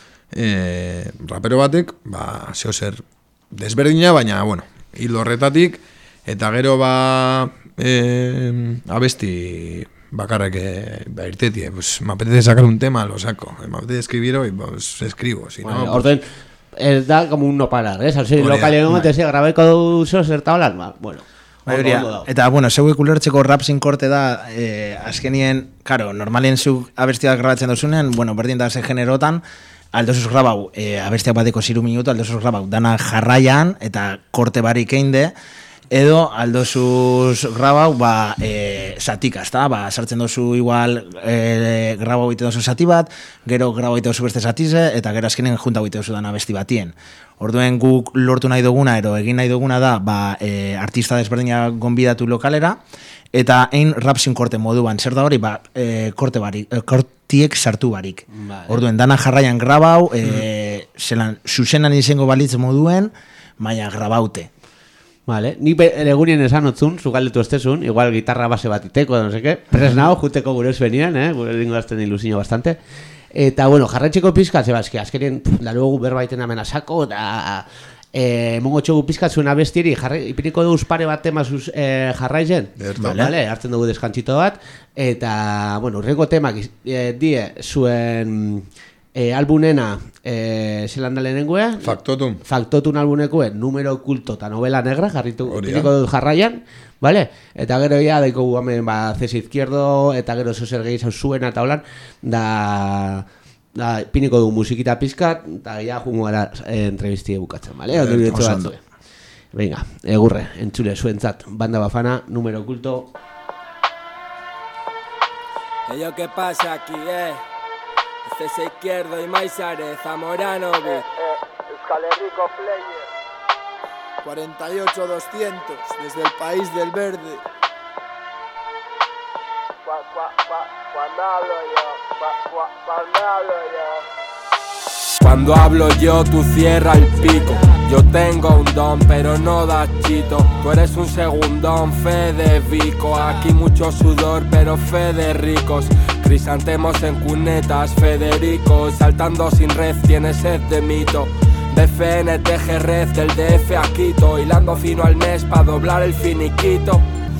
eh, rapero batek, ba, zeo zer desberdina, baina, bueno, hil horretatik, eta gero ba eh, abesti bakarrak eh, ba irtetie, pues me apetece sacar un tema, lo saco, me apetece escribir hoy, pues escribo, si bueno, no... Orden, es da como un no parar, ¿eh? Si local en un momento se grabeko duzo zerta holan, bueno, Mayoría, eta, bueno, zeuek ulertzeko rap sin korte da, eh, azkenien, karo, normalien zuk abestiak grabatzen dozunean, bueno, berdin da ze generotan, aldosuz grabau, e, abestiak bateko ziru minutu, aldosuz grabau, dana jarraian, eta korte barik einde, edo aldosuz grabau, ba, e, zatika, ezta? Ba, sartzen dozu igual, e, grabau ite dozu zati bat, gero grabau ite dozu beste zatize, eta gero azkenen junta ite dozu dana abesti batien. Orduen guk lortu nahi duguna, ero egin nahi duguna da, ba, e, artista desberdina gonbidatu lokalera, eta ein rap sin korte moduan, zer da hori, ba, e, korte barik, e, kortiek sartu barik. Vale. Orduen, dana jarraian grabau, e, mm. zelan, zuzenan izango balitz moduen, baina grabaute. Vale, ni egunien esan otzun, zugaldetu estezun, igual gitarra base bat iteko, no sé qué, presnao, juteko gure venien, eh, gure dingo azten ilusiño bastante. Eta, bueno, jarraitxeko pizka, zeba, eski, azkerien, da luego berbaiten amena sako, da... Eh, mongo txogu pizkatzuen abestiri ipiniko duz pare bat tema zuz, eh, jarraizen vale. Vale, hartzen dugu deskantzito bat eta, bueno, urrengo temak eh, die zuen eh, albunena eh, zelan da lehenengoa Factotum Factotum albunekue numero oculto eta novela negra jarritu ipiniko duz jarraian vale? Eta gero ya daiko gu hamen ba, Cesi Izquierdo eta gero zozer gehi zau zuena eta holan da da, piniko du musikita pizkat, eta ja jungo gara eh, entrevistie bukatzen, bale? Ondo bidetxo batzu. Venga, egurre, entzule zuentzat, Banda Bafana, número oculto. Ello que pasa aquí, eh? Cesi Izquierdo y Maizare, Zamorano, eh, eh, Euskal Herriko Player. cuarenta y ocho doscientos, desde el país del verde. Cuando hablo yo, cuando hablo yo. Cuando hablo yo, tú cierra el pico. Yo tengo un don, pero no das chito. Tú eres un segundón, fe de bico. Aquí mucho sudor, pero fe de ricos. Crisantemos en cunetas, Federico, saltando sin red, tiene sed de mito. B F N, T G Red, del D F a Quito, hilando fino al mes pa' doblar el finiquito.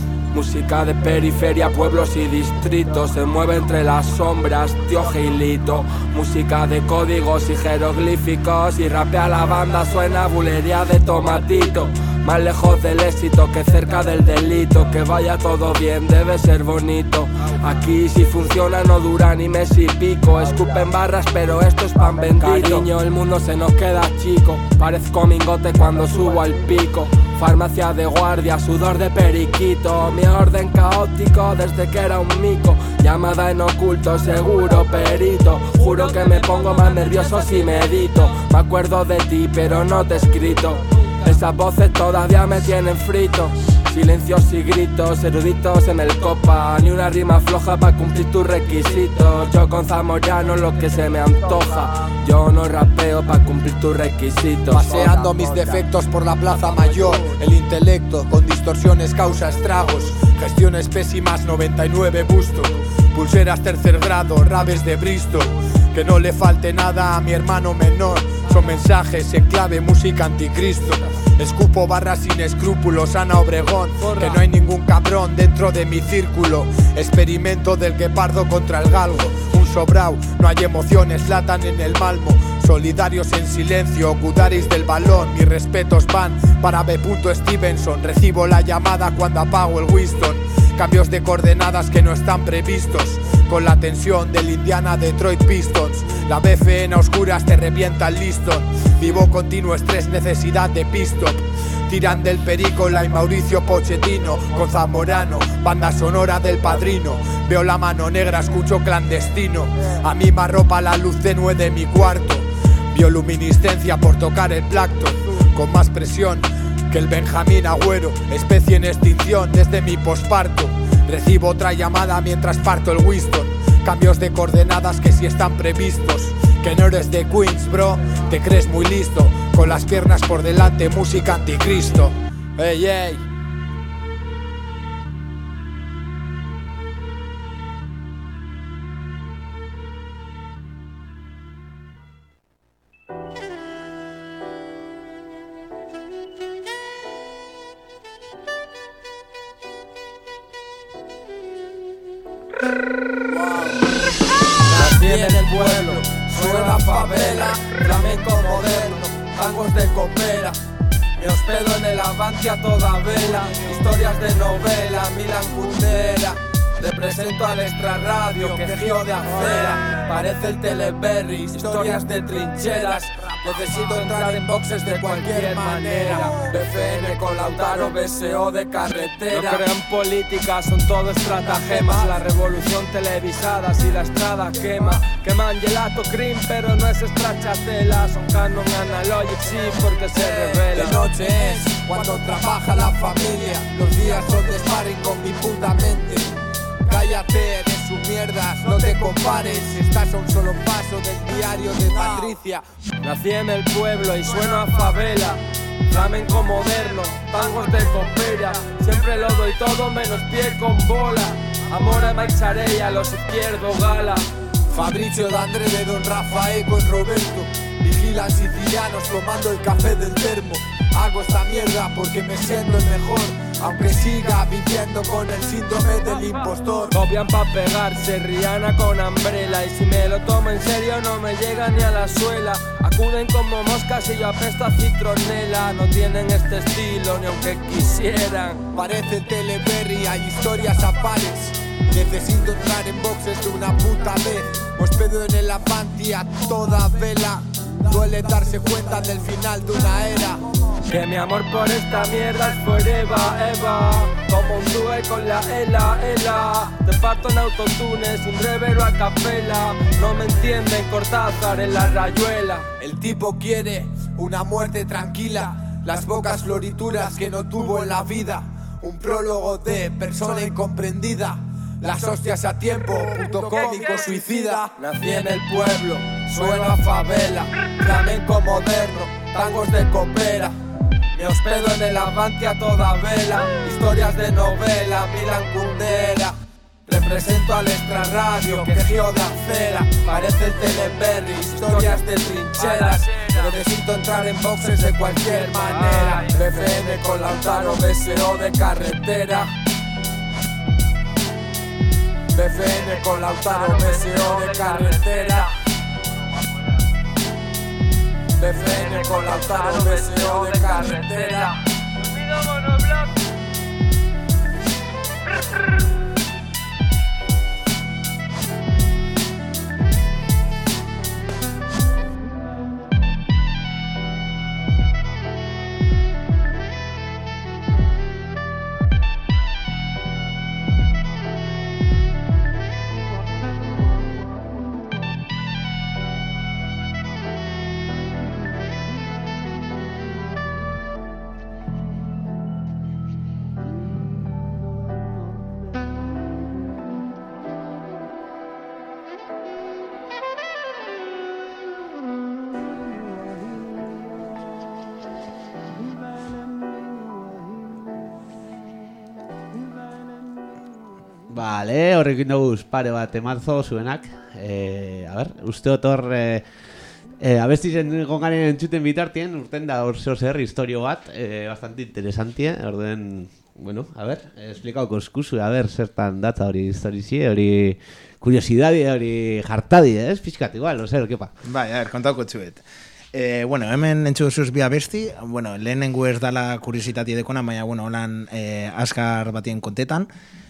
Música de periferia, pueblos y distritos, se mueve entre las sombras, tío Gilito. Música de códigos y jeroglíficos, y rapea la banda, suena bulería de tomatito. Más lejos del éxito que cerca del delito, que vaya todo bien, debe ser bonito. Aquí si funciona no dura ni mes y pico, escupen barras pero esto es pan bendito. Cariño, el mundo se nos queda chico, parezco mingote cuando subo al pico. Farmacia de guardia, sudor de periquito, mi orden caótico desde que era un mico. Llamada en oculto, seguro perito, juro que me pongo más nervioso si medito. Me acuerdo de ti pero no te he escrito, esas voces todavía me tienen frito. Silencios y gritos, eruditos en el copa, ni una rima floja para cumplir tus requisitos. Yo con Zamorano lo que se me antoja, yo no rapeo para cumplir tus requisitos. Paseando mis defectos por la plaza mayor, el intelecto con distorsiones causa estragos. Gestiones pésimas, noventa y nueve busto, pulseras tercer grado, rabes de Bristol. Que no le falte nada a mi hermano menor, son mensajes en clave música anticristo. Escupo barras sin escrúpulos, Ana Obregón, que no hay ningún cabrón dentro de mi círculo. Experimento del guepardo contra el galgo, un sobrao, no hay emociones, latan en el malmo. Solidarios en silencio, Gudaris del balón, mis respetos van para B. Stevenson. Recibo la llamada cuando apago el Winston. Cambios de coordenadas que no están previstos, con la tensión del Indiana Detroit Pistons. La B F N a oscuras te revienta el listón. Vivo continuo estrés, necesidad de pistop. Tiran del Perico, la y Mauricio Pochettino. Con Zamorano, banda sonora del Padrino. Veo la mano negra, escucho clandestino. A mí me arropa la luz tenue de mi cuarto. Bioluminiscencia por tocar el Blackton. Con más presión que el Benjamín Agüero, especie en extinción desde mi posparto. Recibo otra llamada mientras parto el Winston. Cambios de coordenadas que sí están previstos. Que no eres de Queens, bro, te crees muy listo. Con las piernas por delante, música anticristo. Ey, ey. Nací en el pueblo, suena favela, flamenco moderno, tangos de copera. Me hospedo en el Avanti a toda vela, historias de novela, Milan Kundera. Represento al extrarradio, que giro de acera, parece el Teleberry, historias de trincheras. Necesito entrar en boxes de cualquier manera. B F N con Lautaro, B S O de carretera. No creo en política, son todo estratagemas. La revolución televisada, si la estrada quema. Queman gelato cream, pero no es stracciatella. Son Canon Analogic, sí, porque se revela. De noche es cuando trabaja la familia. Los días son de sparring con mi puta mente. Cállate de sus mierdas, no te compares. Estás a un solo paso del diario de Patricia. Nací en el pueblo y sueno a favela, flamenco moderno, tangos de copera. Siempre lo doy todo menos pie con bola. Amor a Mike Sarey, a los izquierdos gala. Fabricio D'Andre de Don Rafael con Roberto. Vigilan sicilianos tomando el café del termo. Hago esta mierda porque me siento el mejor, aunque siga viviendo con el síndrome del impostor. Copian pa' pegarse, Rihanna con Umbrella. Y si me lo tomo en serio no me llega ni a la suela. Acuden como moscas y yo apesto a citronela. No tienen este estilo ni aunque quisieran. Parece Teleberry, hay historias a pares. Necesito entrar en boxes de una puta vez. Hospedo en el Avanti a toda vela. Duele darse cuenta del final de una era. Que mi amor por esta mierda es forever, Eva. Como un dúo con la Ela, Ela. Te parto en autotunes, un revero a capela. No me entienden, Cortázar en la rayuela. El tipo quiere una muerte tranquila, las pocas florituras que no tuvo en la vida. Un prólogo de persona incomprendida. Las hostias a tiempo, puto cómico suicida. Nací en el pueblo, sueno a favela, flamenco moderno, tangos de copera. Me hospedo en el Avanti a toda vela, historias de novela, Milan Kundera. Presento al extrarradio que giro de acera. Parece el Teleberry, historias de trincheras. Necesito entrar en boxes de cualquier manera. B F M con Lautaro, B S O de carretera. B F M con Lautaro, B S O de carretera. B F M con Lautaro, B S O de carretera. Vale, horrekin dugu pare bat emarzo zuenak. Eh, a ver, uste otor eh, eh, abestizen gongaren entzuten bitartien, urten da hor zeo zer historio bat, eh, bastante interesantie, orden, bueno, a ver, esplikauko eskuzu, a ver, zertan data hori historizie, hori kuriosidadi, hori jartadi, ez? Fiskat, igual, ose, kepa. Bai, a ver, kontauko txuet. Eh, bueno, hemen entzu zuz bi abesti, bueno, lehenengo ez dala kuriositatea dekona, baina, bueno, holan eh, askar batien kontetan,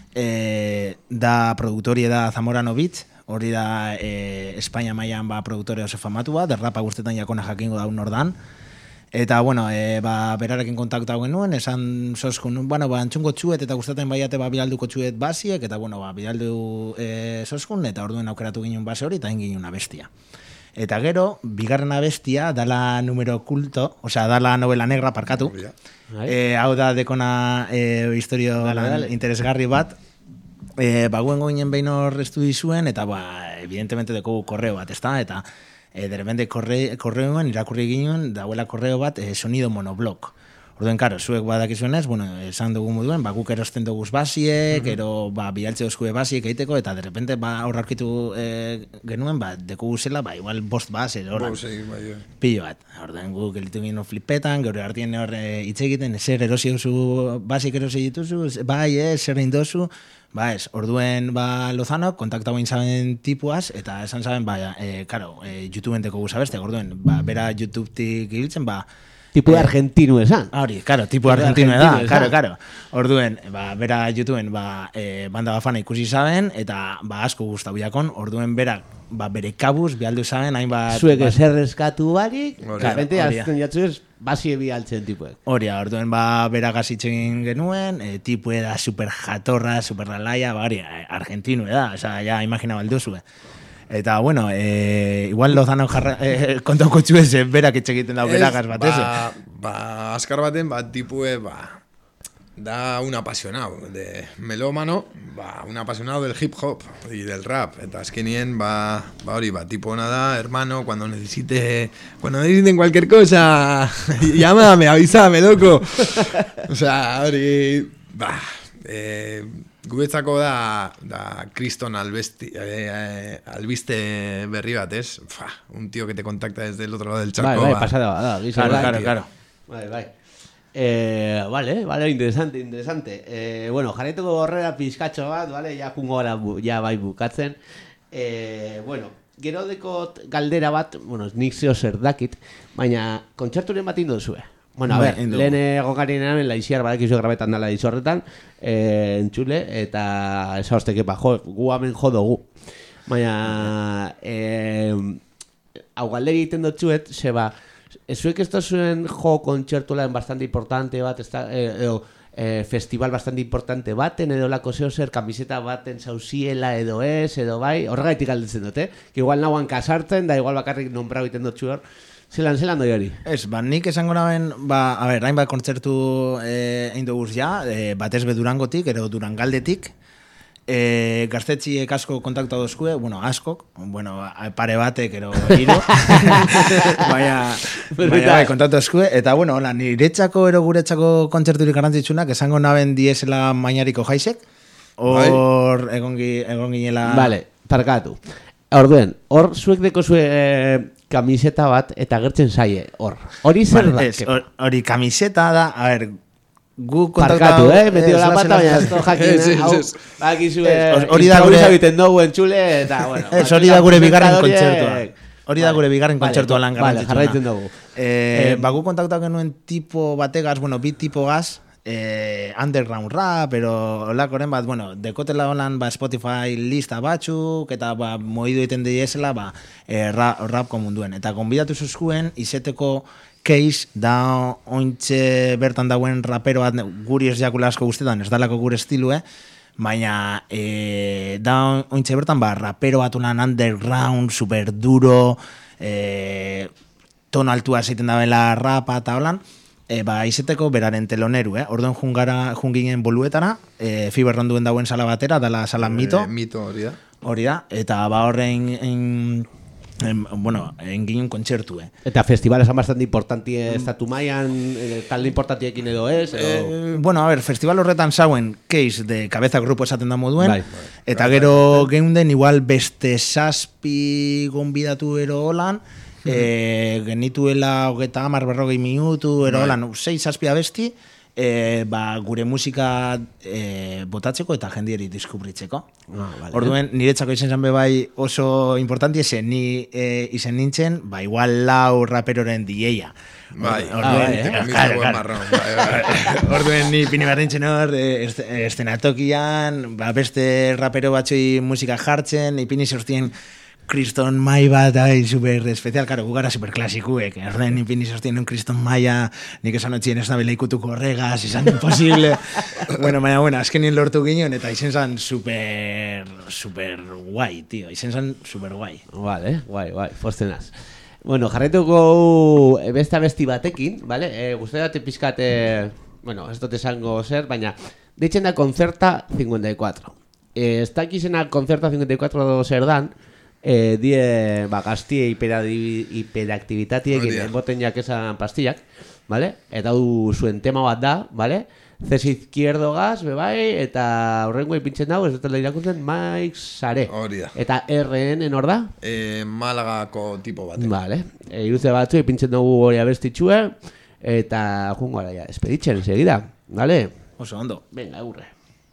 eh, da produktorie da Zamorano Beats, hori da eh, Espainia mailan ba produktore oso famatua, derrapa guztetan jakona jakingo da nordan. Eta, bueno, e, ba, berarekin kontakta genuen, esan soskun, bueno, ba, antxungo txuet eta gustaten baiate ba, bialduko txuet basiek, eta, bueno, ba, bialdu e, soskun, eta orduen aukeratu ginen base hori, eta egin ginen abestia. Eta gero, bigarren abestia, dala numero kulto, osea, dala novela negra parkatu. E, hau da dekona e, historio dale, dale. interesgarri bat, e, ba, guen goinen behin hor estudi zuen, eta, ba, evidentemente deko korreo bat, ezta, eta E, de repente korre, korreoen irakurri ginen dauela korreo bat e, sonido monoblok. Orduen, karo, zuek badakizuenez, bueno, esan dugu moduen, ba, guk erosten duguz basiek, uh-huh. ero ba, bialtze oskue basiek egiteko, eta de repente ba, aurrarkitu e, genuen, ba, deku guzela, ba, igual bost base, horan, pillo bat. Orduen, guk elitu ginen flipetan, gaur hartien hor hitz egiten, zer erosi duzu, basik erosi dituzu, bai, ez, zer egin dozu. Ba ez, orduen ba Lozano kontaktau zaben tipuaz, eta esan zaben, ba, e, karo, e, YouTubeen teko guzabeste, orduen, ba, bera YouTube-tik ibiltzen, ba... Tipu eh, argentinu esan. Hori, karo, tipu argentinu esan, karo, karo. Orduen, ba, bera YouTubeen, ba, e, banda bafana ikusi zaben, eta, ba, asko guztau biakon, orduen, bera, ba, bere kabuz, bialdu zaben, hainbat... Zuek eser eskatu barik, karrente, azten jatzu ez, basi ebi altzen tipuek. Horia, orduen, ba, bera gazitzen genuen, e, tipu da super jatorra, super lalaia, ba, hori, argentinu da, oza, ja, imagina balduzue. Eta, bueno, e, igual Lozano jarra, e, kontauko txuez, berak etxegiten dau beragaz bat, ez? Ba, ba, askar baten, ba, tipue, ba, da un apasionado de melómano, ba, un apasionado del hip hop y del rap. Eta azkenien, ba, ba hori, ba, tipo nada, hermano, cuando necesite, cuando necesiten cualquier cosa, llámame, avísame, loco. O sea, hori, ba, eh, gubetzako da, da Kriston albesti, eh, eh, albiste berri bat, ez? Fa, un tío que te contacta desde el otro lado del charco. Bai, bai, pasada, da, claro, claro, claro. Bai, bai. Eh, vale, vale, interesante, interesante. Eh, bueno, jarretuko horrela pizkatxo bat, vale, ja jungo gara, ja bai bukatzen. Eh, bueno, gero dekot galdera bat, bueno, nik zeo zer dakit, baina kontzerturen bat indo zue. Bueno, a ver, lehen egokarien eramen laiziar badakizu grabetan dela dizu horretan, eh, entzule, eta esa hostekepa, jo, gu hamen jo dugu. Baina, eh, hau galderi egiten dutxuet, zeba, zuek ez da zuen jo kontzertuaren bastante importante bat, esta, eh, edo, eh, festival bastante importante baten, edo lako zeo zer, kamiseta baten zauziela edo ez, edo bai, horregaitik galdetzen dute, que igual nahuan kasartzen, da igual bakarrik nombrau egiten dutxu hor, zelan, zelan doi hori? Ez, ba, nik esango naben, ba, a ber, hainbat kontzertu eh, egin duguz ja, eh, batez be Durangotik, ero Durangaldetik, eh, gaztetxiek asko kontaktu dozkue, bueno, askok, bueno, pare batek, ero hiru, baina, baina, bai, kontaktu dozkue, eta, bueno, hola, niretzako ero guretzako kontzerturik garrantzitsunak, esango naben diesela mainariko jaisek, Hor egon ginela... Vale, parkatu. Orduen, hor zuek deko zue eh, kamiseta bat eta gertzen zaie, hor. Hori zer vale, da? Hori kamiseta da, a ver, gu parkatu, eh? Metido la pata, baina ez to jakin, hau, bakizue, hori da gure... Hori dugu entxule, eta, bueno. Hori da gure bigarren kontzertua. Hori da gure bigarren kontzertua lan garrantzitsuna. Vale, jarraitzen dugu. Eh, ba, gu kontaktatu genuen tipo bategaz, bueno, bit tipo gaz, eh, underground rap, pero olakoren bat, bueno, dekotela holan ba, Spotify lista batzuk, eta ba, moidu egiten diesela ba, eh, rap, rapko munduen. Eta konbidatu zuzkuen, izeteko case da ointxe bertan dauen rapero bat guri ez jakula asko guztetan, ez dalako gure estilue, baina e, da ointxe bertan ba, rapero bat unan underground, super duro, e, tono altua zeiten dabela rapa eta holan, e, ba, izeteko beraren teloneru, eh? Orduan jungara, junginen boluetara, e, Fiberron duen dauen sala batera, dala sala mito. E, mito hori da. Hori da, eta ba horrein... En, En, bueno, engin kontzertu, eh. Eta festivales han bastante importanti estatu maian, eh, talde importantiekin edo ez? Edo... Eh, bueno, a ver, festival horretan zauen case de cabeza grupo esaten da moduen, bai, eta bai, gero bai, bai. Geunden igual beste zazpi gonbidatu ero holan, mm-hmm. eh, genituela hogeta hamar berrogei minutu ero holan, sei zazpi abesti, E, ba, gure musika e, botatzeko eta jendieri diskubritzeko. Ah, vale. Orduen, niretzako izen zan bai oso importanti esen, ni e, izen nintzen, ba, igual lau raperoren D J-a. Bai, orduen, orduen ni pini bat nintzen hor, estenatokian, ba, beste rapero batzoi musika jartzen, ipini sortien kriston mai bat, ai, super especial, karo, gugara super klasikuek, erden infini sostien un kriston maia, nik esan otxien ez nabela ikutuko horregaz, izan imposible. bueno, baina, bueno, azkenien lortu ginen, eta izen zan super, super guai, tío, izen zan super guai. Vale, guai, guai, fostenaz. Bueno, jarretuko besta besti batekin, vale? Eh, Guzti date pizkate, bueno, ez dut esango zer, baina, deitzen da Concerta cincuenta y cuatro. Eh, ez dakizena Concerta cincuenta y cuatro zer dan, Eh, die ba, gaztie hiperaktivitatiekin boten jak esan pastillak, vale? Eta du zuen tema bat da, vale? Ces izquierdo gaz, bebai, eta horrengo ipintzen dago, ez dut irakurtzen, Mike Sare. Hori da. Eta R N hor da? Eh, Malagako tipo batek. Vale. E, iruze batzu ipintzen dugu hori abestitxue, eta jungo gara, espeditzen, segida, vale? Oso ondo. Venga, aurre.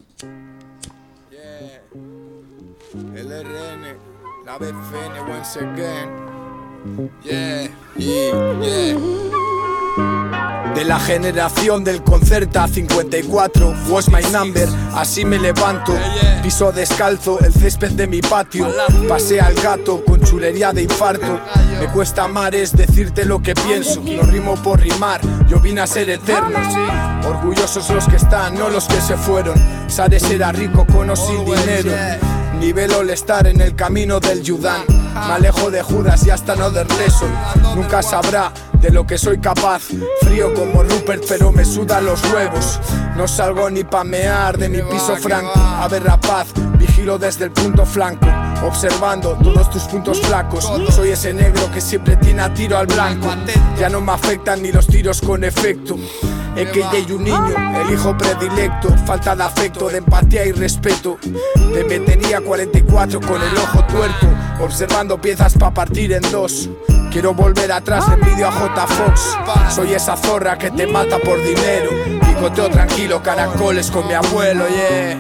Yeah. El R N La B F N once again. Yeah, yeah, yeah. De la generación del Concerta cincuenta y cuatro, was my number, así me levanto. Piso descalzo el césped de mi patio. Pasea al gato con chulería de infarto. Me cuesta amar es decirte lo que pienso. No rimo por rimar, yo vine a ser eterno. Orgullosos los que están, no los que se fueron. Sare será rico con o sin dinero. Nivel all-star en el camino del Yudán. Me alejo de Judas y hasta no de Reson. Nunca sabrá de lo que soy capaz. Frío como Rupert pero me sudan los huevos. No salgo ni pa' mear de mi piso franco. A ver rapaz, vigilo desde el punto flanco. Observando todos tus puntos flacos. Soy ese negro que siempre tiene a tiro al blanco. Ya no me afectan ni los tiros con efecto. Es que ya hay un niño, el hijo predilecto. Falta de afecto, de empatía y respeto. Te metería cuarenta y cuatro con el ojo tuerto. Observando piezas pa' partir en dos. Quiero volver atrás, envidio a J. Fox. Soy esa zorra que te mata por dinero. Picoteo tranquilo, caracoles con mi abuelo, yeah.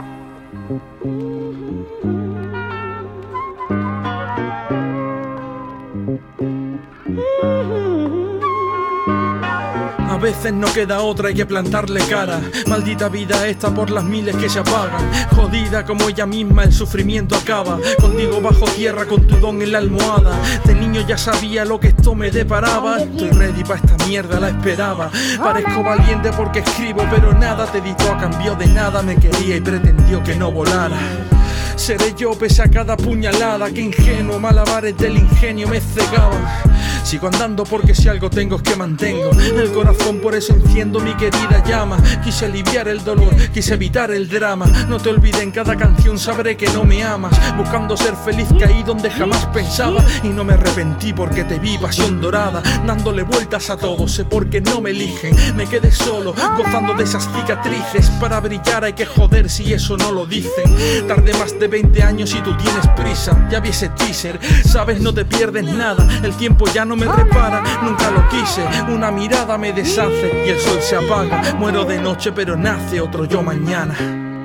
A veces no queda otra, hay que plantarle cara. Maldita vida esta por las miles que se apagan. Jodida como ella misma, el sufrimiento acaba. Contigo bajo tierra, con tu don en la almohada. De niño ya sabía lo que esto me deparaba. Estoy ready pa' esta mierda, la esperaba. Parezco valiente porque escribo, pero nada te editó a cambio de nada. Me quería y pretendió que no volara. Seré yo pese a cada puñalada. Que ingenuo, malabares del ingenio me cegaban. Sigo andando porque si algo tengo es que mantengo el corazón, por eso enciendo mi querida llama. Quise aliviar el dolor, quise evitar el drama. No te olvides, en cada canción sabré que no me amas. Buscando ser feliz caí donde jamás pensaba. Y no me arrepentí porque te vi pasión dorada. Dándole vueltas a todo, sé por qué no me eligen. Me quedé solo, gozando de esas cicatrices. Para brillar hay que joder si eso no lo dicen. Tardé más de veinte años y tú tienes prisa. Ya vi ese teaser, sabes, no te pierdes nada. El tiempo ya no me repara, nunca lo quise. Una mirada me deshace y el sol se apaga. Muero de noche pero nace otro yo mañana.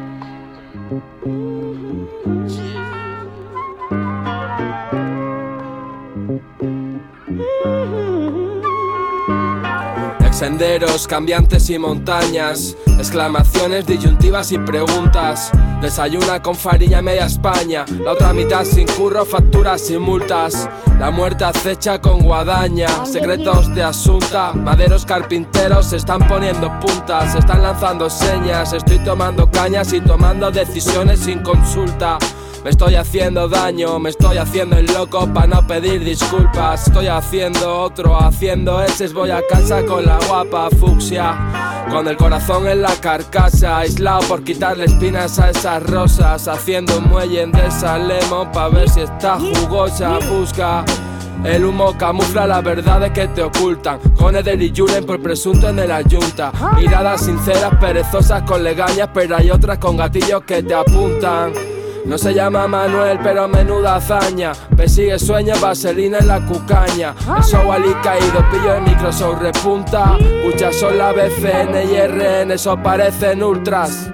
Senderos, cambiantes y montañas, exclamaciones, disyuntivas y preguntas. Desayuna con farina media España, la otra mitad sin curro, facturas y multas. La muerte acecha con guadaña, secretos de asunta. Maderos carpinteros se están poniendo puntas, se están lanzando señas. Estoy tomando cañas y tomando decisiones sin consulta. Me estoy haciendo daño, me estoy haciendo el loco pa' no pedir disculpas. Estoy haciendo otro, haciendo eses. Voy a casa con la guapa fucsia, con el corazón en la carcasa, aislado por quitarle espinas a esas rosas. Haciendo un muelle en Desalemo pa' ver si está jugosa. Busca el humo, camufla las verdades que te ocultan. Con Eder y Julen por presunto en la yunta. Miradas sinceras, perezosas con legañas, pero hay otras con gatillos que te apuntan. No se llama Manuel, pero menuda hazaña. Persigue sueños, vaselina en la cucaña. El show ali caído, pillo el Microsoft repunta. Muchas son la B C N y R N, eso parecen ultras.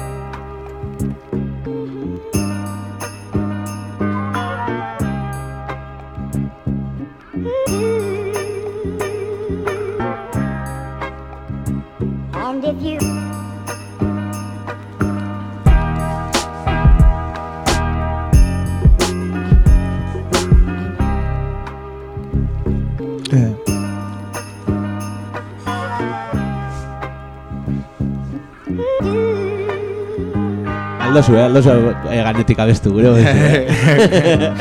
And if you Aldo zue, aldo zue eh, ganetik abestu, gure eh?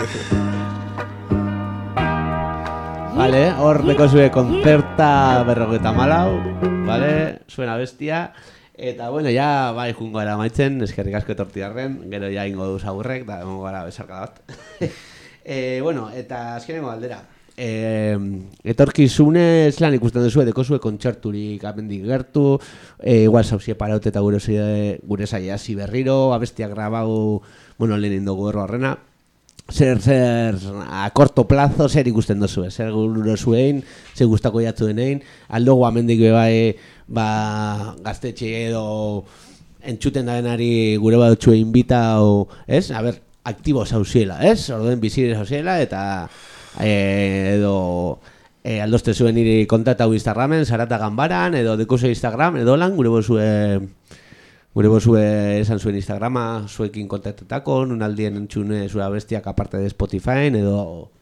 Vale, hor deko zue kontzerta berrogeita malau, vale, suena bestia. Eta, bueno, ja, bai, jungo era maitzen, eskerrik asko etortiarren, gero ja ingo duz agurrek, da, gongo gara besarka bat. eh, bueno, eta azkenengo aldera. Eh, etorkizune lan ikusten duzu, deko zue kontzerturik amendik gertu, eh, igual sauzie paraute eta gure, gure saia hasi berriro, abestiak grabau, bueno, lehen indogu erro horrena. Zer, zer, a corto plazo, zer ikusten duzu, zer gure zuen, zer gustako jatzuenein, aldogu amendik bebai, ba, gaztetxe edo entzuten dabenari gure badutxue invita, o, ez? A ber, aktibo zauziela, ez? Orduen bizire zauziela, eta eh, edo eh, aldozte zuen niri kontatau Instagramen, Sarata Ganbaran, edo dekuse Instagram, edo lan, gure bozue, gure bozue esan zuen Instagrama, zuekin kontatetako, nun aldien entzune zura bestiak aparte de Spotify, edo...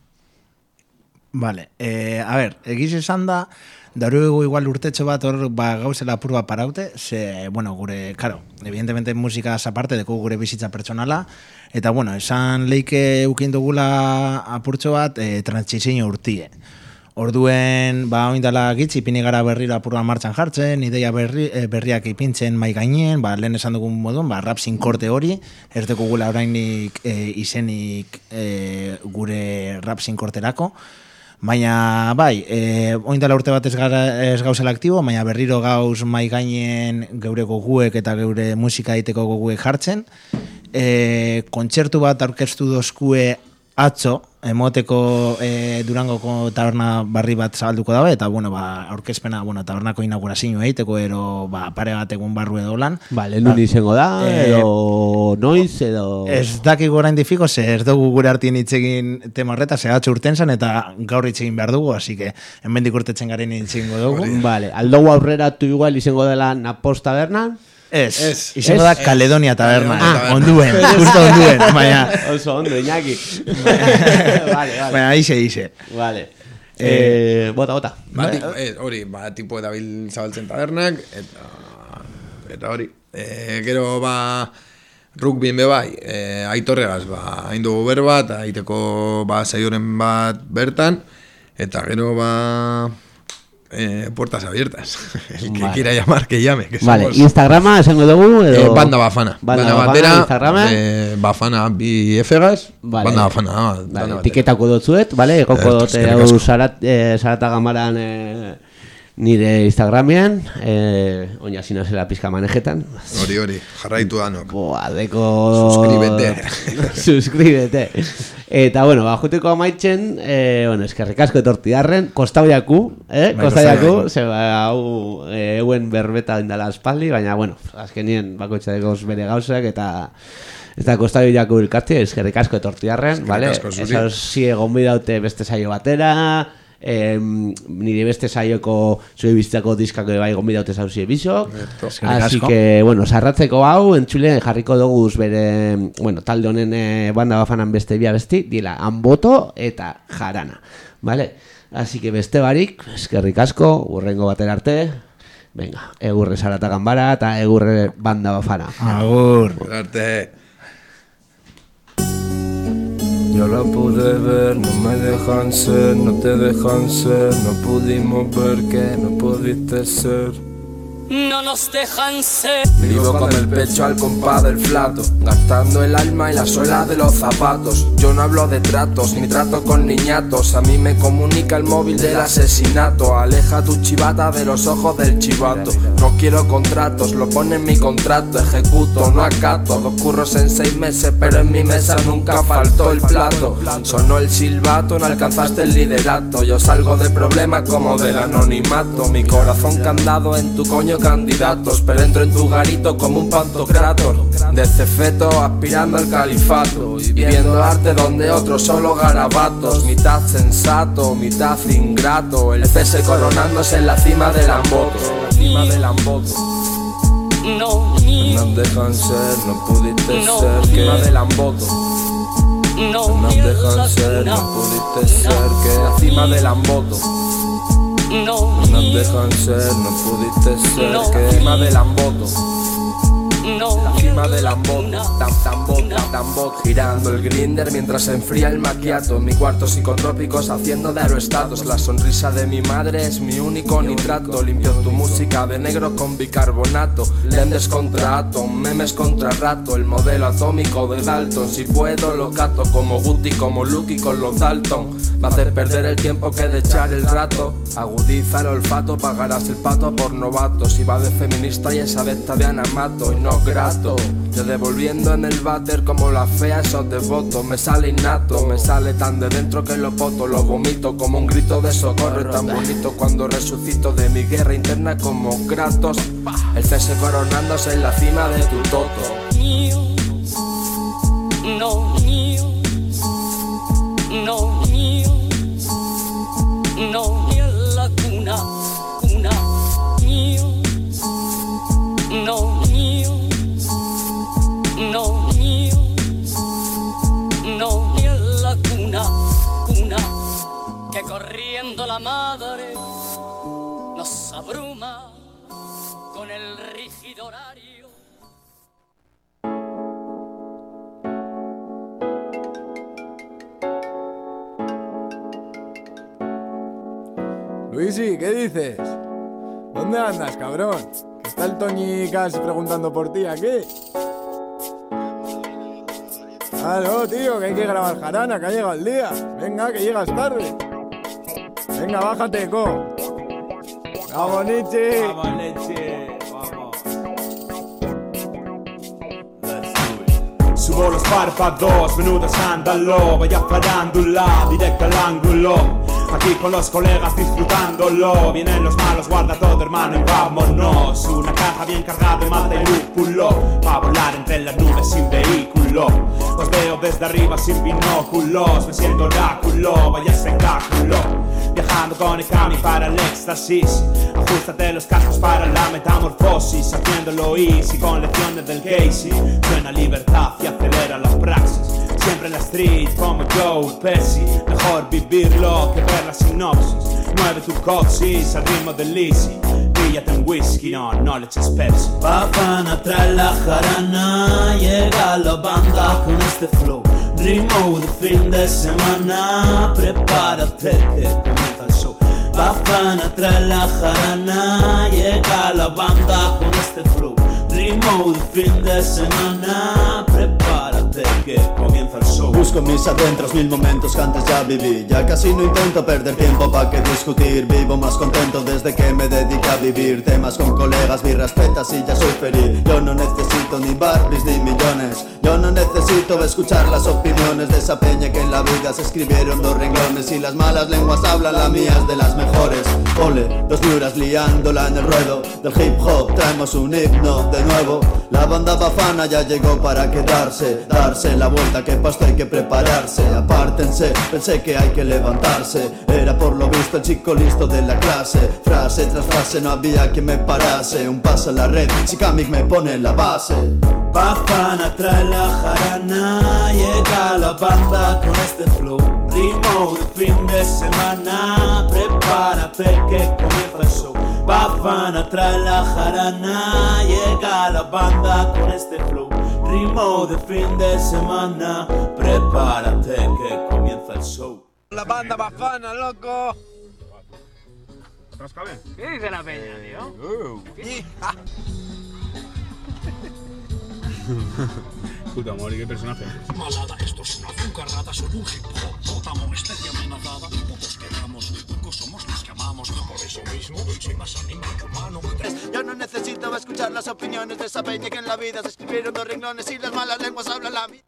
Vale, eh, a ver, egiz esan da, daru igual urtetxo bat hor ba, gauzela apur bat paraute, ze, bueno, gure, claro, evidentemente musikaz aparte deko gure bizitza pertsonala, eta, bueno, esan leike eukien dugula apurtxo bat eh, trantsizio urtie. Orduen, ba, oindala gitzi, ipini gara berriro apurra martxan jartzen, ideia berri, eh, berriak ipintzen mai gainen, ba, lehen esan dugun modun, ba, rap sin korte hori, ez dugu gula orainik eh, izenik eh, gure rap sin korterako. Baina, bai, e, oindala urte bat ez, gara, ez gauzela aktibo, baina berriro gauz mai gainen geure goguek eta geure musika egiteko goguek jartzen. E, kontzertu bat aurkeztu dozkue atzo, emoteko e, Durangoko taberna barri bat zabalduko dabe, eta, bueno, ba, aurkezpena, bueno, tabernako inaugurazio egiteko, ero, ba, pare bat egun barru edo lan. Vale, nun izango da, edo noiz, edo... Ez dakik orain difiko, ze ez dugu gure artien hitzegin tema horreta, ze atxe urten zen, eta gaur hitzegin behar dugu, así que, enbendik urtetzen garen hitzegingo dugu. Vale, aldogu aurreratu igual izango dela Napos tabernan? Ez, Ez. izango da Kaledonia taberna, Ah, onduen, justo onduen, baina... Oso ondo, Iñaki. Vale, vale. Baina, ize, ize. Vale. Eh, bota, bota. Ba, ti- eh, hori, ba, tipo dabil zabaltzen tabernak, eta, eta hori. E, gero, ba, rugbien be bai, e, aitorregaz, ba, hain dugu berba, eta aiteko, ba, saioren bat bertan, Eta gero ba... Eh, puertas abiertas. El que vale. quiera llamar, que llame. Que vale, somos... Instagrama, esango dugu, edo... Eh, banda Bafana. Banda, banda Bafana, batera, Instagrama. Eh, Bafana bi efegas, vale. Banda Bafana. Ah, vale, banda etiketako dutzuet, vale? Egoko Eh, dute eskerrik hau asko. Sarat, eh, Sarata Gamaran eh, nire Instagramian, eh, oina zinazela pizka manejetan. Hori, hori, jarraitu danok. Boa, deko... Suskribete. Suskribete. Eta, bueno, bajuteko amaitzen, eh, bueno, eskerrik asko etortiarren, kostauiaku, eh? Bai, Kostauiaku, kostauiaku. ze ba, hau eh, euen berbeta indala espaldi, baina, bueno, azkenien bakoitzadekoz bere gauzak, eta... Eta kostauiaku ilkati, eskerrik asko etortiarren, vale? asko zuri. Eso si egon bidaute beste saio batera, eh, nire beste saioko zure bizitako diskako bai gonbidaute zauzie bisok. Eskerrik Así asko. que, bueno, sarratzeko hau, entzule jarriko doguz bere, bueno, talde honen eh, Banda Bafanan beste bia besti, dila Anboto eta Jarana, vale? Así que beste barik, eskerrik asko, urrengo batera arte, venga, egurre Sarata Ganbara eta egurre Banda Bafana. Agur. Arte. Yo la pude ver, no me dejan ser, no te dejan ser, no pudimos ver que no pudiste ser. No nos dejan ser. Vivo con el pecho al compás del flato, gastando el alma y la suela de los zapatos. Yo no hablo de tratos, ni trato con niñatos. A mí me comunica el móvil del asesinato. Aleja tu chivata de los ojos del chivato. No quiero contratos, lo pone en mi contrato. Ejecuto, no acato. Dos curros en seis meses, pero en mi mesa nunca faltó el plato. Sonó el silbato, no alcanzaste el liderato. Yo salgo de problemas como del anonimato. Mi corazón candado en tu coño candidatos, pero entro en tu garito como un pantocrator. Desde feto aspirando al califato y viendo arte donde otros solo garabatos. Mitad sensato, mitad ingrato. El C S coronándose en la cima del Amboto. La cima del Amboto. No, No dejan ser, no pudiste No. ser. Que la del Amboto. no, No dejan ser, no pudiste ser. Que la cima del Amboto. no, No dejan ser, no pudiste ser. No. Que cima del Amboto. no, La cima del Amboto, tam tam bot, tam bot. Girando el grinder mientras se enfría el macchiato. En mi cuarto psicotrópicos haciendo de aeroestatos. La sonrisa de mi madre es mi único nitrato. Limpio tu música de negro con bicarbonato. Lentes contra Atom, memes contra rato. El modelo atómico de Dalton. Si puedo lo cato como Guti, como Lucky con los Dalton. Va a hacer perder el tiempo que de echar el rato. Agudiza el olfato, pagarás el pato por novato. Si va de feminista y esa vez de Ana Mato. Y no grato, yo devolviendo en el váter como la fea esos devotos. Me sale innato, me sale tan de dentro que lo poto. Lo vomito como un grito de socorro. Es tan bonito cuando resucito de mi guerra interna como Kratos. El C S coronándose en la cima de tu toto. no, no, no, ni en la cuna, cuna, no, no, no, ni en la cuna, cuna, que corriendo la madre nos abruma con el rígido horario. Luisi, ¿qué dices? ¿Dónde andas, cabrón? ¿Que está el Toñi casi preguntando por ti aquí? Claro, tío, que hay que grabar jarana, que ha llegado el día. Venga, que llegas tarde. Venga, bájate, co. ¡Vamos, Nietzsche! ¡Vamos, Nietzsche! ¡Vamos! Subo los párpados, menudo escándalo. Vaya farándula, directo al ángulo. Aquí con los colegas disfrutándolo. Vienen los malos, guarda todo, hermano, y vámonos. Una caja bien cargada de mate y lúpulo, pa' volar entre las nubes sin vehículo. Os veo desde arriba sin binóculos. Me siento oráculo, vaya espectáculo. Viajando con el cami para el éxtasis. Ajustate los cascos para la metamorfosis. Haciéndolo easy con lecciones del Casey. Suena libertad y acelera las praxis. Siempre en la street como Joe Pesci. Mejor vivirlo que ver la sinopsis. Mueve tu coxis al ritmo del Lizzy. Píllate un whisky, no, no le eches Pepsi. Bafana trae la jarana. Llega la banda con este flow. Ritmo de fin de semana. Prepárate que comienza Bafana trae la jarana, llega la banda con este flow. Ritmo de fin de semana, prepárate que comienza el show. Busco mis adentros mil momentos que antes ya viví. Ya casi no intento perder tiempo pa' que discutir. Vivo más contento desde que me dediqué a vivir. Temas con colegas, birras, petas y ya soy feliz. Yo no necesito ni Barbies ni millones. Yo no necesito escuchar las opiniones de esa peña que en la vida se escribieron dos renglones. Y las malas lenguas hablan, las mías de las mejores. Ole, dos miuras liándola en el ruedo del hip hop, traemos un himno de nuevo. La banda Bafana ya llegó para quedarse, darse la vuelta que pa' esto hay que prepararse. Apártense, pensé que hay que levantarse. Era por lo visto el chico listo de la clase. Frase tras frase no había quien me parase. Un paso en la red, Chicamic me pone la base. Bafana trae la jarana, llega la banda con este flow. Ritmo de fin de semana, prepárate que comienza el show. Bafana trae la jarana, llega la banda con este flow. Ritmo de fin de semana, prepárate que comienza el show. La banda Bafana, loco. ¿Qué dice la peña, tío? Puta amor, ¿y qué personaje? Malada, esto es una azúcarrada, soy un hip hop, Botamo, especie amenazada, todos quedamos, pocos somos los que amamos, por eso mismo soy más animal que humano. Yo no necesito escuchar las opiniones de esa peña que en la vida se escribieron dos renglones y las malas lenguas hablan la vida.